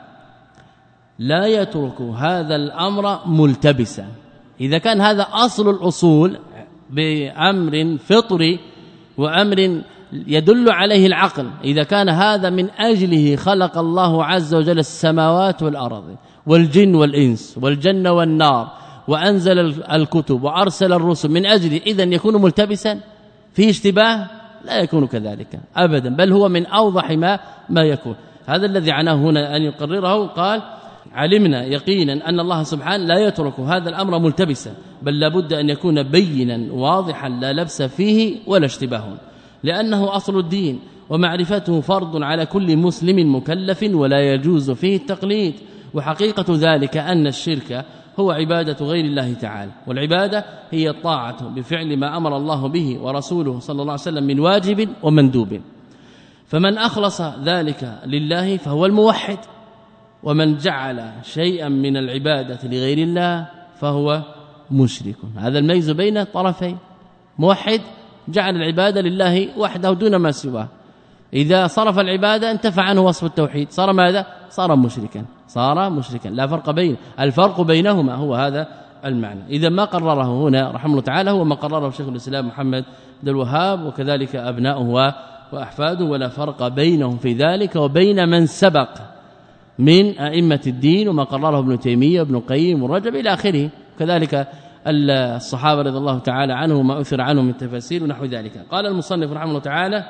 لا يترك هذا الأمر ملتبسا. إذا كان هذا أصل الأصول بأمر فطري وأمر يدل عليه العقل، إذا كان هذا من أجله خلق الله عز وجل السماوات والأرض والجن والإنس والجنة والنار، وأنزل الكتب وأرسل الرسل من أجله، إذن يكون ملتبسا فيه اشتباه؟ لا يكون كذلك أبدا، بل هو من أوضح ما ما يكون. هذا الذي عناه هنا أن يقرره. قال: علمنا يقينا أن الله سبحانه لا يترك هذا الأمر ملتبسا، بل لابد أن يكون بينا واضحا لا لبس فيه ولا اشتباه، لأنه أصل الدين، ومعرفته فرض على كل مسلم مكلف ولا يجوز فيه التقليد. وحقيقة ذلك أن الشرك هو عبادة غير الله تعالى، والعبادة هي الطاعة بفعل ما أمر الله به ورسوله صلى الله عليه وسلم من واجب ومندوب. فمن أخلص ذلك لله فهو الموحد، ومن جعل شيئا من العبادة لغير الله فهو مشرك. هذا الميز بين الطرفين، موحد جعل العبادة لله وحده دون ما سواه، إذا صرف العبادة انتفع عنه وصف التوحيد، صار ماذا؟ صار مشركا، صار مشركا. لا فرق بين الفرق بينهما هو هذا المعنى. إذا ما قرره هنا رحمه الله تعالى هو ما قرره شيخ الإسلام محمد بن الوهاب وكذلك أبناؤه وأحفاده، ولا فرق بينهم في ذلك وبين من سبق من أئمة الدين وما قرره ابن تيمية وابن القيم والرجب إلى آخره، كذلك الصحابة رضي الله تعالى عنهم وما أثر عنهم من تفاسير ونحو ذلك. قال المصنف رحمه الله تعالى: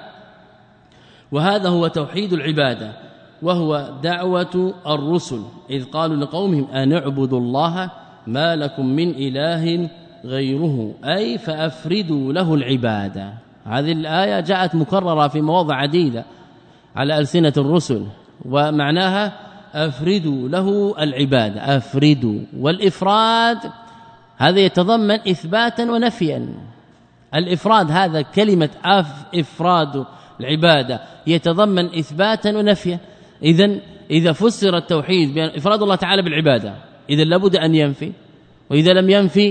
وهذا هو توحيد العبادة، وهو دعوة الرسل إذ قالوا لقومهم أن اعبدوا الله ما لكم من إله غيره، أي فأفردوا له العبادة. هذه الآية جاءت مكررة في مواضع عديدة على ألسنة الرسل، ومعناها أفردوا له العبادة. أفردوا، والإفراد هذا يتضمن إثباتا ونفيا. الإفراد هذا كلمة أف إفراد العبادة يتضمن إثباتا ونفيا. إذن إذا فسر التوحيد بأن إفراد الله تعالى بالعبادة إذا لابد أن ينفي، وإذا لم ينفي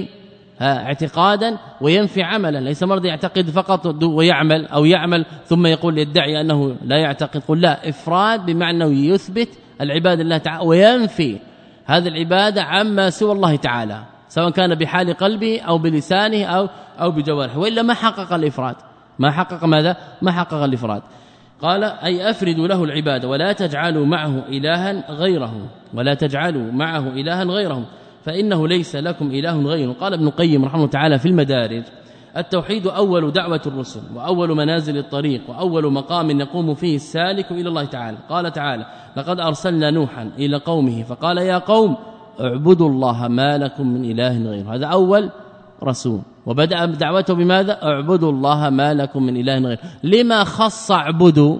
اعتقادا وينفي عملا، ليس مرض يعتقد فقط ويعمل أو يعمل ثم يقول يدعي أنه لا يعتقد. قل لا، إفراد بمعنى يثبت العبادة لله تعالى وينفي هذه العبادة عما سوى الله تعالى، سواء كان بحال قلبه أو بلسانه أو أو بجوارحه، وإلا ما حقق الإفراد. ما حقق ماذا؟ ما حقق الإفراد. قال: أي أفردوا له العبادة ولا تجعلوا معه إلها غيره، ولا تجعلوا معه إلها غيره فإنه ليس لكم إله غيره. قال ابن القيم رحمه الله تعالى في المدارج: التوحيد أول دعوة الرسل، وأول منازل الطريق، وأول مقام يقوم فيه السالك إلى الله تعالى. قال تعالى: لقد أرسلنا نوحا إلى قومه فقال يا قوم اعبدوا الله ما لكم من إله غيره. هذا أول رسول، وبدأ بدعوته بماذا؟ اعبدوا الله ما لكم من إله غيره. لما خص اعبدوا؟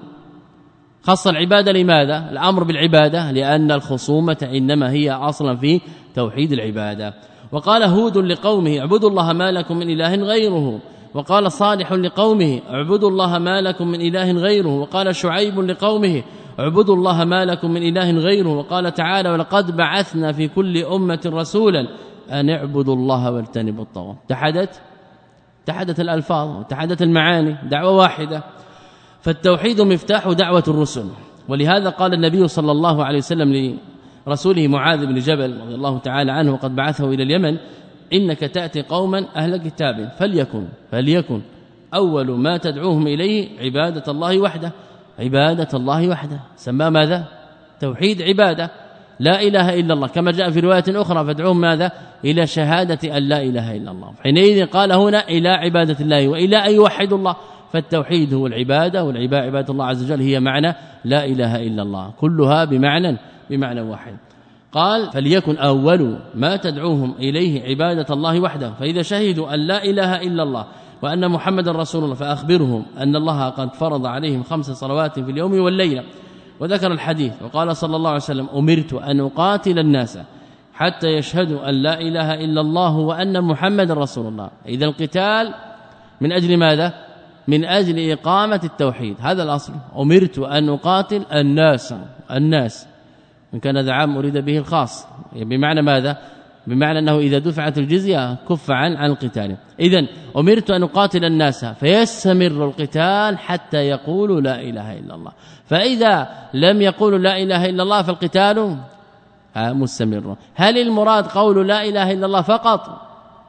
خص العبادة لماذا؟ الأمر بالعبادة لأن الخصومة إنما هي أصلا في توحيد العبادة. وقال هود لقومه اعبدوا الله ما لكم من إله غيره، وقال صالح لقومه اعبدوا الله ما لكم من إله غيره، وقال شعيب لقومه اعبدوا الله ما لكم من إله غيره. وقال تعالى: ولقد بعثنا في كل أمة رسولا أن اعبدوا الله واجتنبوا الطاغوت. اتحدت اتحدت الألفاظ واتحدت المعاني، دعوة واحدة. فالتوحيد مفتاح دعوة الرسل، ولهذا قال النبي صلى الله عليه وسلم لرسوله معاذ بن جبل رضي الله تعالى عنه وقد بعثه إلى اليمن: إنك تأتي قوما أهل كتاب فليكن فليكن أول ما تدعوهم إليه عبادة الله وحده. عبادة الله وحده سمى ماذا؟ توحيد عبادة، لا إله إلا الله، كما جاء في رواية أخرى: فادعوهم ماذا؟ إلى شهادة أن لا إله إلا الله. حينئذ قال هنا إلى عبادة الله وإلى أن يوحدوا الله. فالتوحيد هو العبادة، والعبادة عبادة الله عز وجل هي معنى لا إله إلا الله، كلها بمعنى بمعنى واحد. قال: فليكن أول ما تدعوهم إليه عبادة الله وحده، فإذا شهدوا أن لا إله إلا الله وأن محمد رسول الله فأخبرهم أن الله قد فرض عليهم خمس صلوات في اليوم والليلة. وذكر الحديث وقال صلى الله عليه وسلم: أمرت أن أقاتل الناس حتى يشهدوا أن لا إله إلا الله وأن محمد رسول الله. إذا القتال من أجل ماذا؟ من أجل إقامة التوحيد، هذا الأصل. أمرت أن أقاتل الناس، الناس إن كان ذا عام أريد به الخاص، بمعنى ماذا؟ بمعنى أنه إذا دفعت الجزية كف عن عن القتال. إذن أمرت أن أقاتل الناس فيستمر القتال حتى يقولوا لا إله إلا الله، فإذا لم يقولوا لا إله إلا الله فالقتال مستمر. هل المراد قول لا إله إلا الله فقط،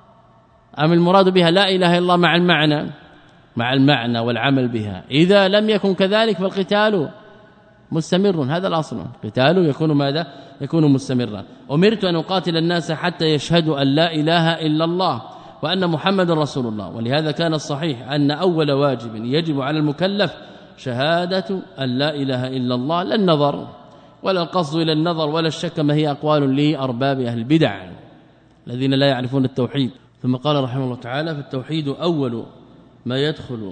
أم المراد بها لا إله إلا الله مع المعنى مع المعنى والعمل بها؟ إذا لم يكن كذلك فالقتال مستمر، هذا الأصل. القتال يكون ماذا؟ يكون مستمرا. أمرت أن أقاتل الناس حتى يشهدوا أن لا إله إلا الله وأن محمد رسول الله. ولهذا كان الصحيح أن أول واجب يجب على المكلف شهادة أن لا إله إلا الله، لا النظر ولا القصد إلى النظر ولا الشك، ما هي أقوال لأرباب أهل البدع الذين لا يعرفون التوحيد. ثم قال رحمه الله تعالى: فالتوحيد أول ما يدخل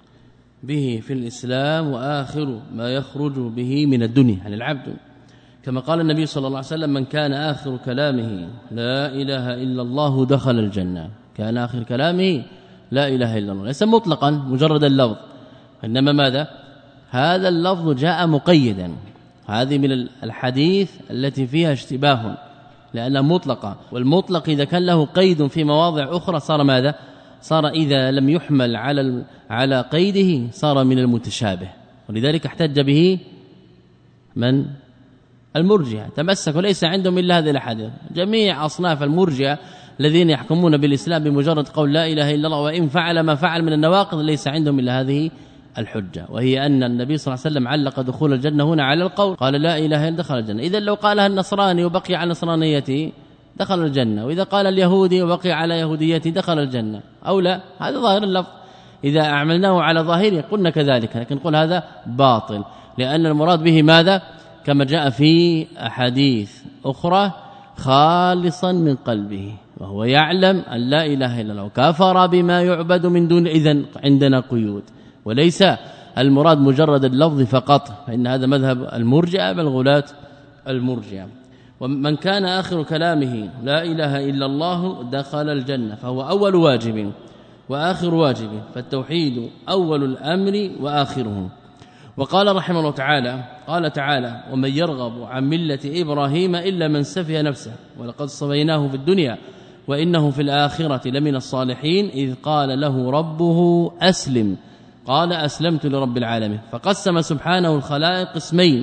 به في الإسلام وآخر ما يخرج به من الدنيا عن العبد، كما قال النبي صلى الله عليه وسلم: من كان آخر كلامه لا إله إلا الله دخل الجنة. كان آخر كلامه لا إله إلا الله، ليس مطلقا مجرد اللفظ، إنما ماذا؟ هذا اللفظ جاء مقيدا. هذه من الحديث التي فيها اشتباه لأنها مطلقة، والمطلق إذا كان له قيد في مواضع أخرى صار ماذا؟ صار إذا لم يحمل على على قيده صار من المتشابه. ولذلك احتج به من؟ المرجئة، تمسكوا ليس عندهم إلا هذه الأحاديث. جميع أصناف المرجئة الذين يحكمون بالإسلام بمجرد قول لا إله إلا الله وإن فعل ما فعل من النواقض ليس عندهم إلا هذه الحجة، وهي أن النبي صلى الله عليه وسلم علق دخول الجنة هنا على القول، قال لا إله إلا دخل الجنة. إذا لو قالها النصراني وبقي على نصرانيته دخل الجنة، وإذا قال اليهودي وبقي على يهوديته دخل الجنة أو لا، هذا ظاهر اللفظ. إذا أعملناه على ظاهره قلنا كذلك، لكن نقول هذا باطل، لأن المراد به ماذا؟ كما جاء في أحاديث أخرى خالصا من قلبه وهو يعلم أن لا إله إلا الله، كفر بما يعبد من دون. إذن عندنا قيود، وليس المراد مجرد اللفظ فقط، فإن هذا مذهب المرجئة بل غلاة المرجئة. ومن كان آخر كلامه لا إله إلا الله دخل الجنة، فهو أول واجب وآخر واجب، فالتوحيد أول الأمر وآخره. وقال رحمه الله تعالى قال تعالى ومن يرغب عن ملة إبراهيم إلا من سفه نفسه ولقد صفيناه في الدنيا وإنه في الآخرة لمن الصالحين إذ قال له ربه أسلم قال أسلمت لرب العالمين. فقسم سبحانه الخلائق قسمين،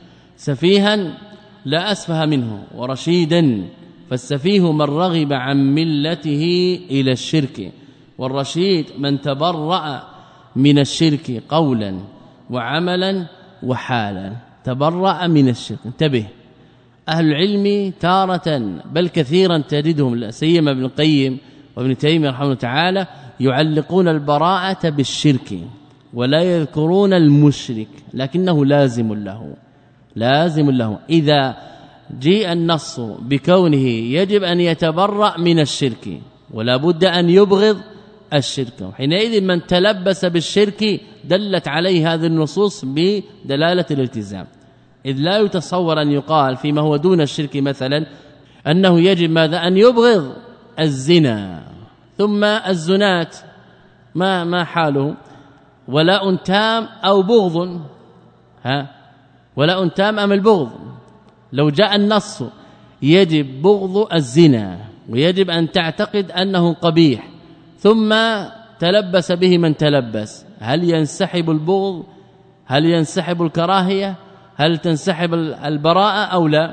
سفيها لا أسفه منه ورشيدا، فالسفيه من رغب عن ملته إلى الشرك، والرشيد من تبرأ من الشرك قولا وعملا وحالا. تبرأ من الشرك، انتبه، أهل العلم تارة بل كثيرا تجدهم سيما ابن القيم وابن تيمية رحمه الله تعالى يعلقون البراءة بالشرك ولا يذكرون المشرك، لكنه لازم له لازم له إذا جاء النص بكونه يجب أن يتبرأ من الشرك ولا بد أن يبغض الشرك، حينئذ من تلبس بالشرك دلت عليه هذه النصوص بدلالة الالتزام. إذ لا يتصور أن يقال فيما هو دون الشرك مثلا أنه يجب ماذا؟ أن يبغض الزنا ثم الزنات ما ما حاله ولاء تام أو بغض، ها ولاء تام أم البغض؟ لو جاء النص يجب بغض الزنا ويجب أن تعتقد أنه قبيح ثم تلبس به من تلبس، هل ينسحب البغض؟ هل ينسحب الكراهية؟ هل تنسحب البراءة أو لا؟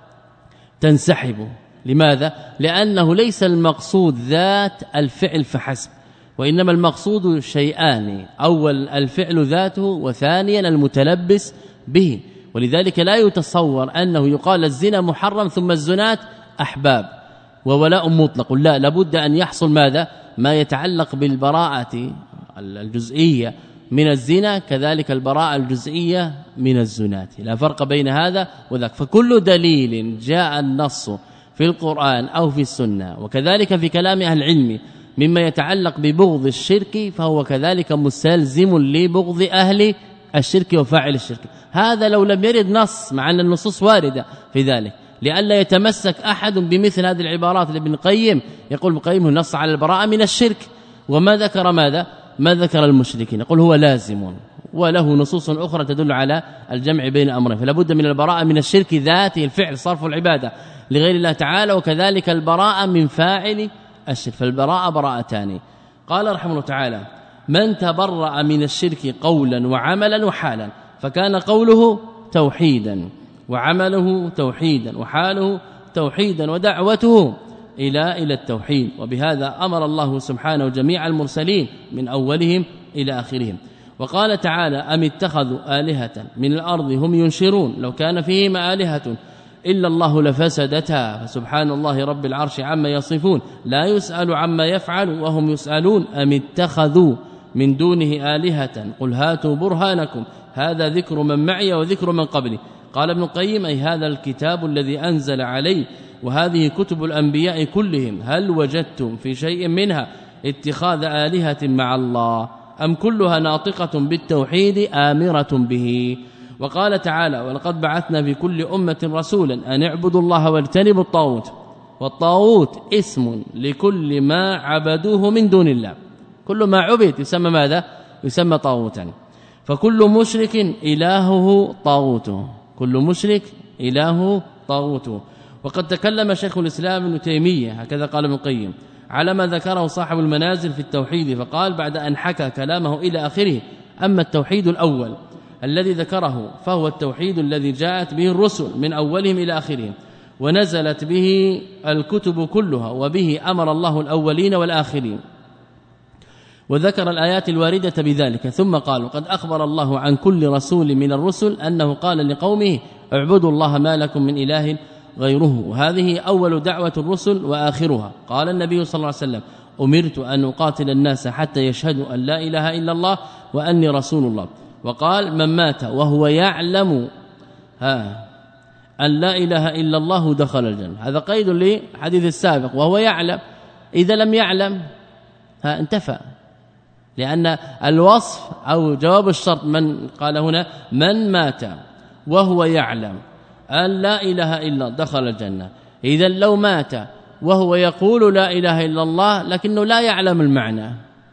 تنسحب. لماذا؟ لأنه ليس المقصود ذات الفعل فحسب، وإنما المقصود شيئان، أول الفعل ذاته وثانيا المتلبس به. ولذلك لا يتصور أنه يقال الزنا محرم ثم الزنات أحباب وولاء مطلق، لا، لابد أن يحصل ماذا؟ ما يتعلق بالبراءة الجزئية من الزنا كذلك البراءة الجزئية من الزنات، لا فرق بين هذا وذاك. فكل دليل جاء النص في القرآن أو في السنة وكذلك في كلام أهل العلم مما يتعلق ببغض الشرك فهو كذلك مستلزم لبغض أهل الشرك وفاعل الشرك. هذا لو لم يرد نص، مع أن النصوص واردة في ذلك، لئلا يتمسك أحد بمثل هذه العبارات لابن القيم. يقول ابن القيم نص على البراءة من الشرك وما ذكر ماذا؟ ما ذكر المشركين. يقول هو لازم وله نصوص أخرى تدل على الجمع بين أمرين، فلا بد من البراءة من الشرك ذاته الفعل صرف العبادة لغير الله تعالى، وكذلك البراءة من فاعل الشرك، فالبراءة براءتان. قال رحمه الله تعالى من تبرأ من الشرك قولا وعملا وحالا، فكان قوله توحيدا وعمله توحيدا وحاله توحيدا ودعوته إلى إلى التوحيد. وبهذا أمر الله سبحانه جميع المرسلين من أولهم إلى آخرهم. وقال تعالى أم اتخذوا آلهة من الأرض هم ينشرون لو كان فيهما آلهة إلا الله لفسدتها فسبحان الله رب العرش عما يصفون لا يسأل عما يفعل وهم يسألون أم اتخذوا من دونه آلهة قل هاتوا برهانكم هذا ذكر من معي وذكر من قبلي. قال ابن القيم أي هذا الكتاب الذي أنزل عليه وهذه كتب الأنبياء كلهم هل وجدتم في شيء منها اتخاذ آلهة مع الله أم كلها ناطقة بالتوحيد آمرة به. وقال تعالى ولقد بعثنا في كل أمة رسولا أن اعبدوا الله واجتنبوا الطاغوت، والطاغوت اسم لكل ما عبدوه من دون الله، كل ما عبد يسمى ماذا؟ يسمى طاغوتا. فكل مشرك إلهه طاغوته، كل مشرك إلهه طاغوته. وقد تكلم شيخ الإسلام ابن تيمية هكذا قال ابن القيم على ما ذكره صاحب المنازل في التوحيد، فقال بعد أن حكى كلامه إلى آخره أما التوحيد الأول الذي ذكره فهو التوحيد الذي جاءت به الرسل من أولهم إلى آخرهم، ونزلت به الكتب كلها وبه أمر الله الأولين والآخرين. وذكر الآيات الواردة بذلك ثم قال قد أخبر الله عن كل رسول من الرسل أنه قال لقومه اعبدوا الله ما لكم من إله غيره، وهذه أول دعوة الرسل وآخرها. قال النبي صلى الله عليه وسلم أمرت أن أقاتل الناس حتى يشهدوا أن لا إله إلا الله وأني رسول الله. وقال من مات وهو يعلم ها أن لا إله إلا الله دخل الجنة. هذا قيد لحديث السابق وهو يعلم. إذا لم يعلم ها انتفى، لأن الوصف أو جواب الشرط من قال هنا من مات وهو يعلم أن لا إله إلا الله دخل الجنة. إذا لو مات وهو يقول لا إله إلا الله لكنه لا يعلم المعنى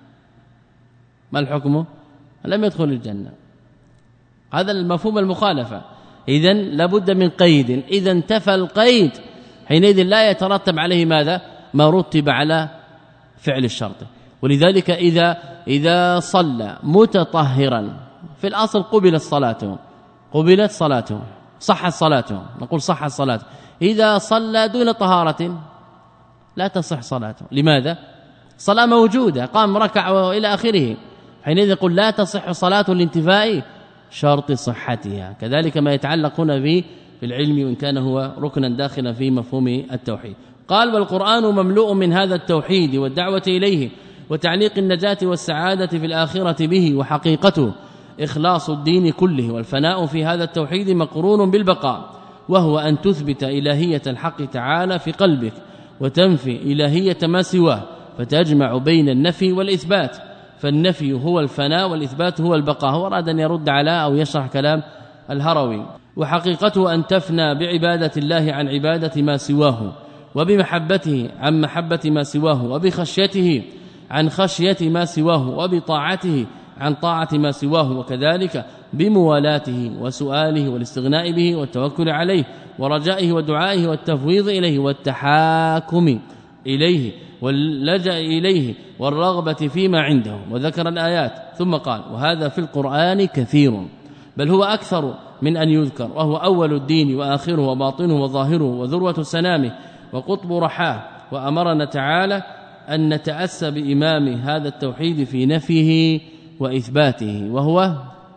ما الحكم؟ لم يدخل الجنة. هذا المفهوم المخالفة. إذا لابد من قيد، إذا انتفى القيد حينئذ لا يترتب عليه ماذا؟ ما رتب على فعل الشرط. ولذلك إذا إذا صلى متطهرا في الأصل قبلت صلاته قبلت صلاته صحت صلاته، نقول صحت صلاته. إذا صلى دون طهارة لا تصح صلاته. لماذا؟ صلاة موجودة، قام ركع وإلى آخره، حينئذ يقول لا تصح صلاة لانتفاء شرط صحتها. كذلك ما يتعلق هنا به في العلم وإن كان هو ركنا داخلا في مفهوم التوحيد. قال والقرآن مملوء من هذا التوحيد والدعوة إليه وتعليق النجاة والسعادة في الآخرة به، وحقيقته إخلاص الدين كله والفناء في هذا التوحيد مقرون بالبقاء، وهو أن تثبت إلهية الحق تعالى في قلبك وتنفي إلهية ما سواه، فتجمع بين النفي والإثبات. فالنفي هو الفناء والإثبات هو البقاء. هو أراد أن يرد على أو يشرح كلام الهروي. وحقيقته أن تفنى بعبادة الله عن عبادة ما سواه، وبمحبته عن محبة ما سواه، وبخشيته عن خشية ما سواه، وبطاعته عن طاعة ما سواه، وكذلك بموالاته وسؤاله والاستغناء به والتوكل عليه ورجائه ودعائه والتفويض إليه والتحاكم إليه واللجأ إليه والرغبة فيما عنده. وذكر الآيات ثم قال وهذا في القرآن كثير، بل هو أكثر من أن يذكر، وهو أول الدين وآخره وباطنه وظاهره وذروة سنامه وقطب رحاه. وأمرنا تعالى أن نتأسى بإمام هذا التوحيد في نفيه وإثباته، وهو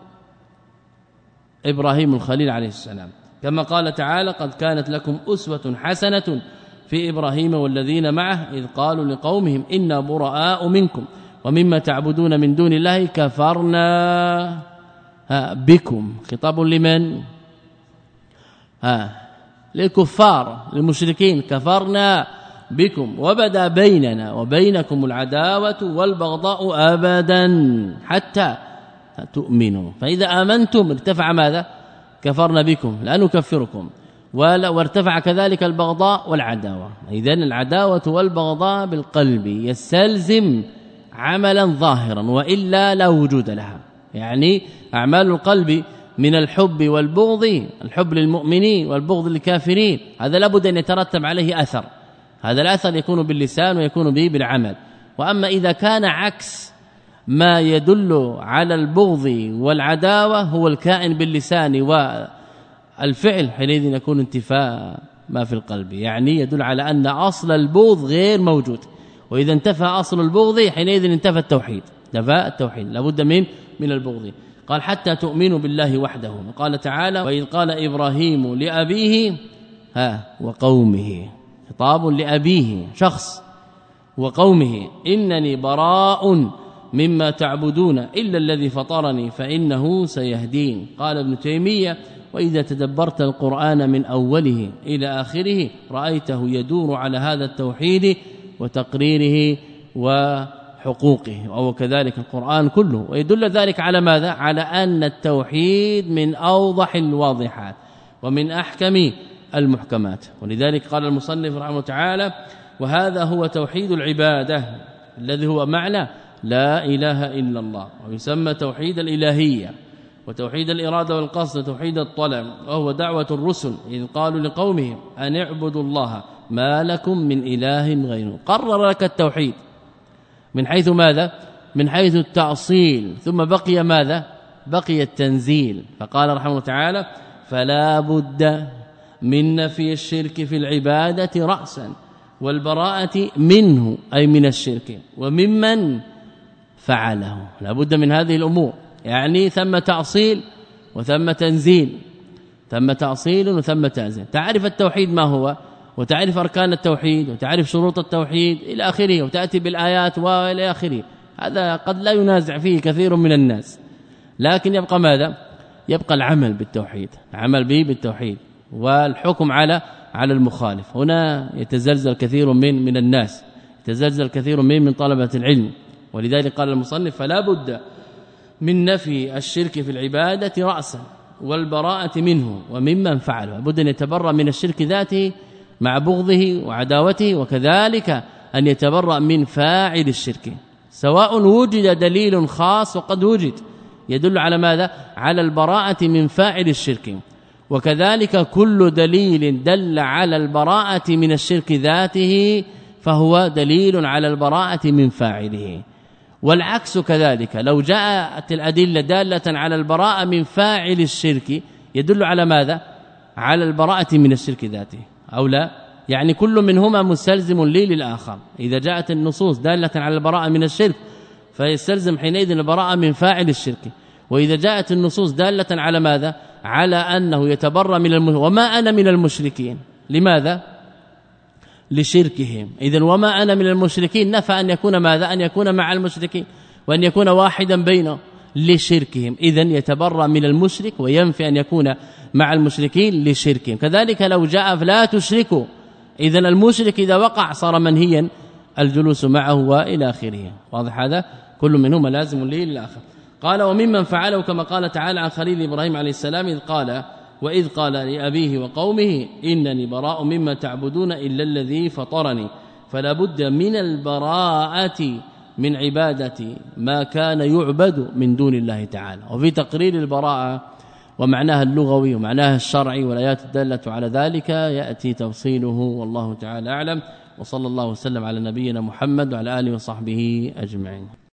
إبراهيم الخليل عليه السلام، كما قال تعالى قد كانت لكم أسوة حسنة في إبراهيم والذين معه إذ قالوا لقومهم إنا براء منكم ومما تعبدون من دون الله كفرنا بكم. خطاب لمن؟ ها للكفار للمشركين، كفرنا بكم وبدا بيننا وبينكم العداوة والبغضاء أبدا حتى تؤمنوا، فإذا آمنتم ارتفع ماذا؟ كفرنا بكم لا نكفركم، وارتفع كذلك البغضاء والعداوة. إذن العداوة والبغضاء بالقلب يستلزم عملا ظاهرا وإلا لا وجود لها. يعني أعمال القلب من الحب والبغض، الحب للمؤمنين والبغض للكافرين، هذا لابد أن يترتب عليه أثر، هذا الأثر يكون باللسان ويكون به بالعمل. وأما إذا كان عكس ما يدل على البغض والعداوة هو الكائن باللسان والفعل، حينئذ يكون انتفاء ما في القلب، يعني يدل على أن أصل البغض غير موجود. وإذا انتفى أصل البغض حينئذ انتفى التوحيد، انتفى التوحيد، لابد من من البغض. قال حتى تؤمنوا بالله وحده. وقال تعالى وإذ قال إبراهيم لأبيه ها وقومه، خطاب لأبيه شخص وقومه إنني براء مما تعبدون إلا الذي فطرني فإنه سيهدين. قال ابن تيمية وإذا تدبرت القرآن من أوله إلى آخره رأيته يدور على هذا التوحيد وتقريره وحقوقه، أو كذلك القرآن كله. ويدل ذلك على ماذا؟ على أن التوحيد من أوضح الواضحات ومن أحكم المحكمات. ولذلك قال المصنف رحمه تعالى وهذا هو توحيد العبادة الذي هو معنى لا إله إلا الله، ويسمى توحيد الإلهية وتوحيد الإرادة والقصد وتوحيد الطلب، وهو دعوة الرسل إذ قالوا لقومهم أن اعبدوا الله ما لكم من إله غيره. قرر لك التوحيد من حيث ماذا؟ من حيث التأصيل، ثم بقي ماذا؟ بقي التنزيل. فقال رحمه تعالى فلا بد من نفي الشرك في العبادة رأسا والبراءة منه أي من الشرك وممن فعله. لا بد من هذه الأمور، يعني ثم تأصيل وثم تنزيل، ثم تأصيل وثم تنزيل. تعرف التوحيد ما هو، وتعرف أركان التوحيد، وتعرف شروط التوحيد إلى آخره، وتأتي بالآيات وإلى آخره. هذا قد لا ينازع فيه كثير من الناس، لكن يبقى ماذا؟ يبقى العمل بالتوحيد، العمل به بالتوحيد والحكم على على المخالف. هنا يتزلزل كثير من من الناس، يتزلزل كثير من من طلبة العلم. ولذلك قال المصنف فلا بد من نفي الشرك في العبادة رأسا والبراءة منه وممن فعله. بد أن يتبرأ من الشرك ذاته مع بغضه وعداوته، وكذلك أن يتبرأ من فاعل الشرك، سواء وجد دليل خاص وقد وجد يدل على ماذا؟ على البراءة من فاعل الشرك، وكذلك كل دليل دل على البراءة من الشرك ذاته فهو دليل على البراءة من فاعله. والعكس كذلك، لو جاءت الأدلة دالة على البراءة من فاعل الشرك يدل على ماذا؟ على البراءة من الشرك ذاته أو لا؟ يعني كل منهما مستلزم لي للآخر. إذا جاءت النصوص دالة على البراءة من الشرك فيستلزم حينئذ البراءة من فاعل الشرك، وإذا جاءت النصوص دالة على ماذا؟ على أنه يتبرأ من الم... وما أنا من المشركين. لماذا؟ لشركهم. إذن وما أنا من المشركين نفى أن يكون ماذا؟ أن يكون مع المشركين وأن يكون واحدا بينه لشركهم. إذن يتبرأ من المشرك وينفي أن يكون مع المشركين لشركهم. كذلك لو جاء فلا تشركوا، إذن المشرك إذا وقع صار منهيا الجلوس معه وإلى آخره. واضح هذا؟ كل منهما لازم لي للآخر. قال وممن فعله كما قال تعالى عن خليل إبراهيم عليه السلام إذ قال وإذ قال لأبيه وقومه إنني براء مما تعبدون إلا الذي فطرني. فلا بد من البراءة من عبادة ما كان يعبد من دون الله تعالى. وفي تقرير البراءة ومعناها اللغوي ومعناها الشرعي والآيات الدالة على ذلك يأتي تفصيله، والله تعالى أعلم. وصلى الله وسلم على نبينا محمد وعلى آله وصحبه أجمعين.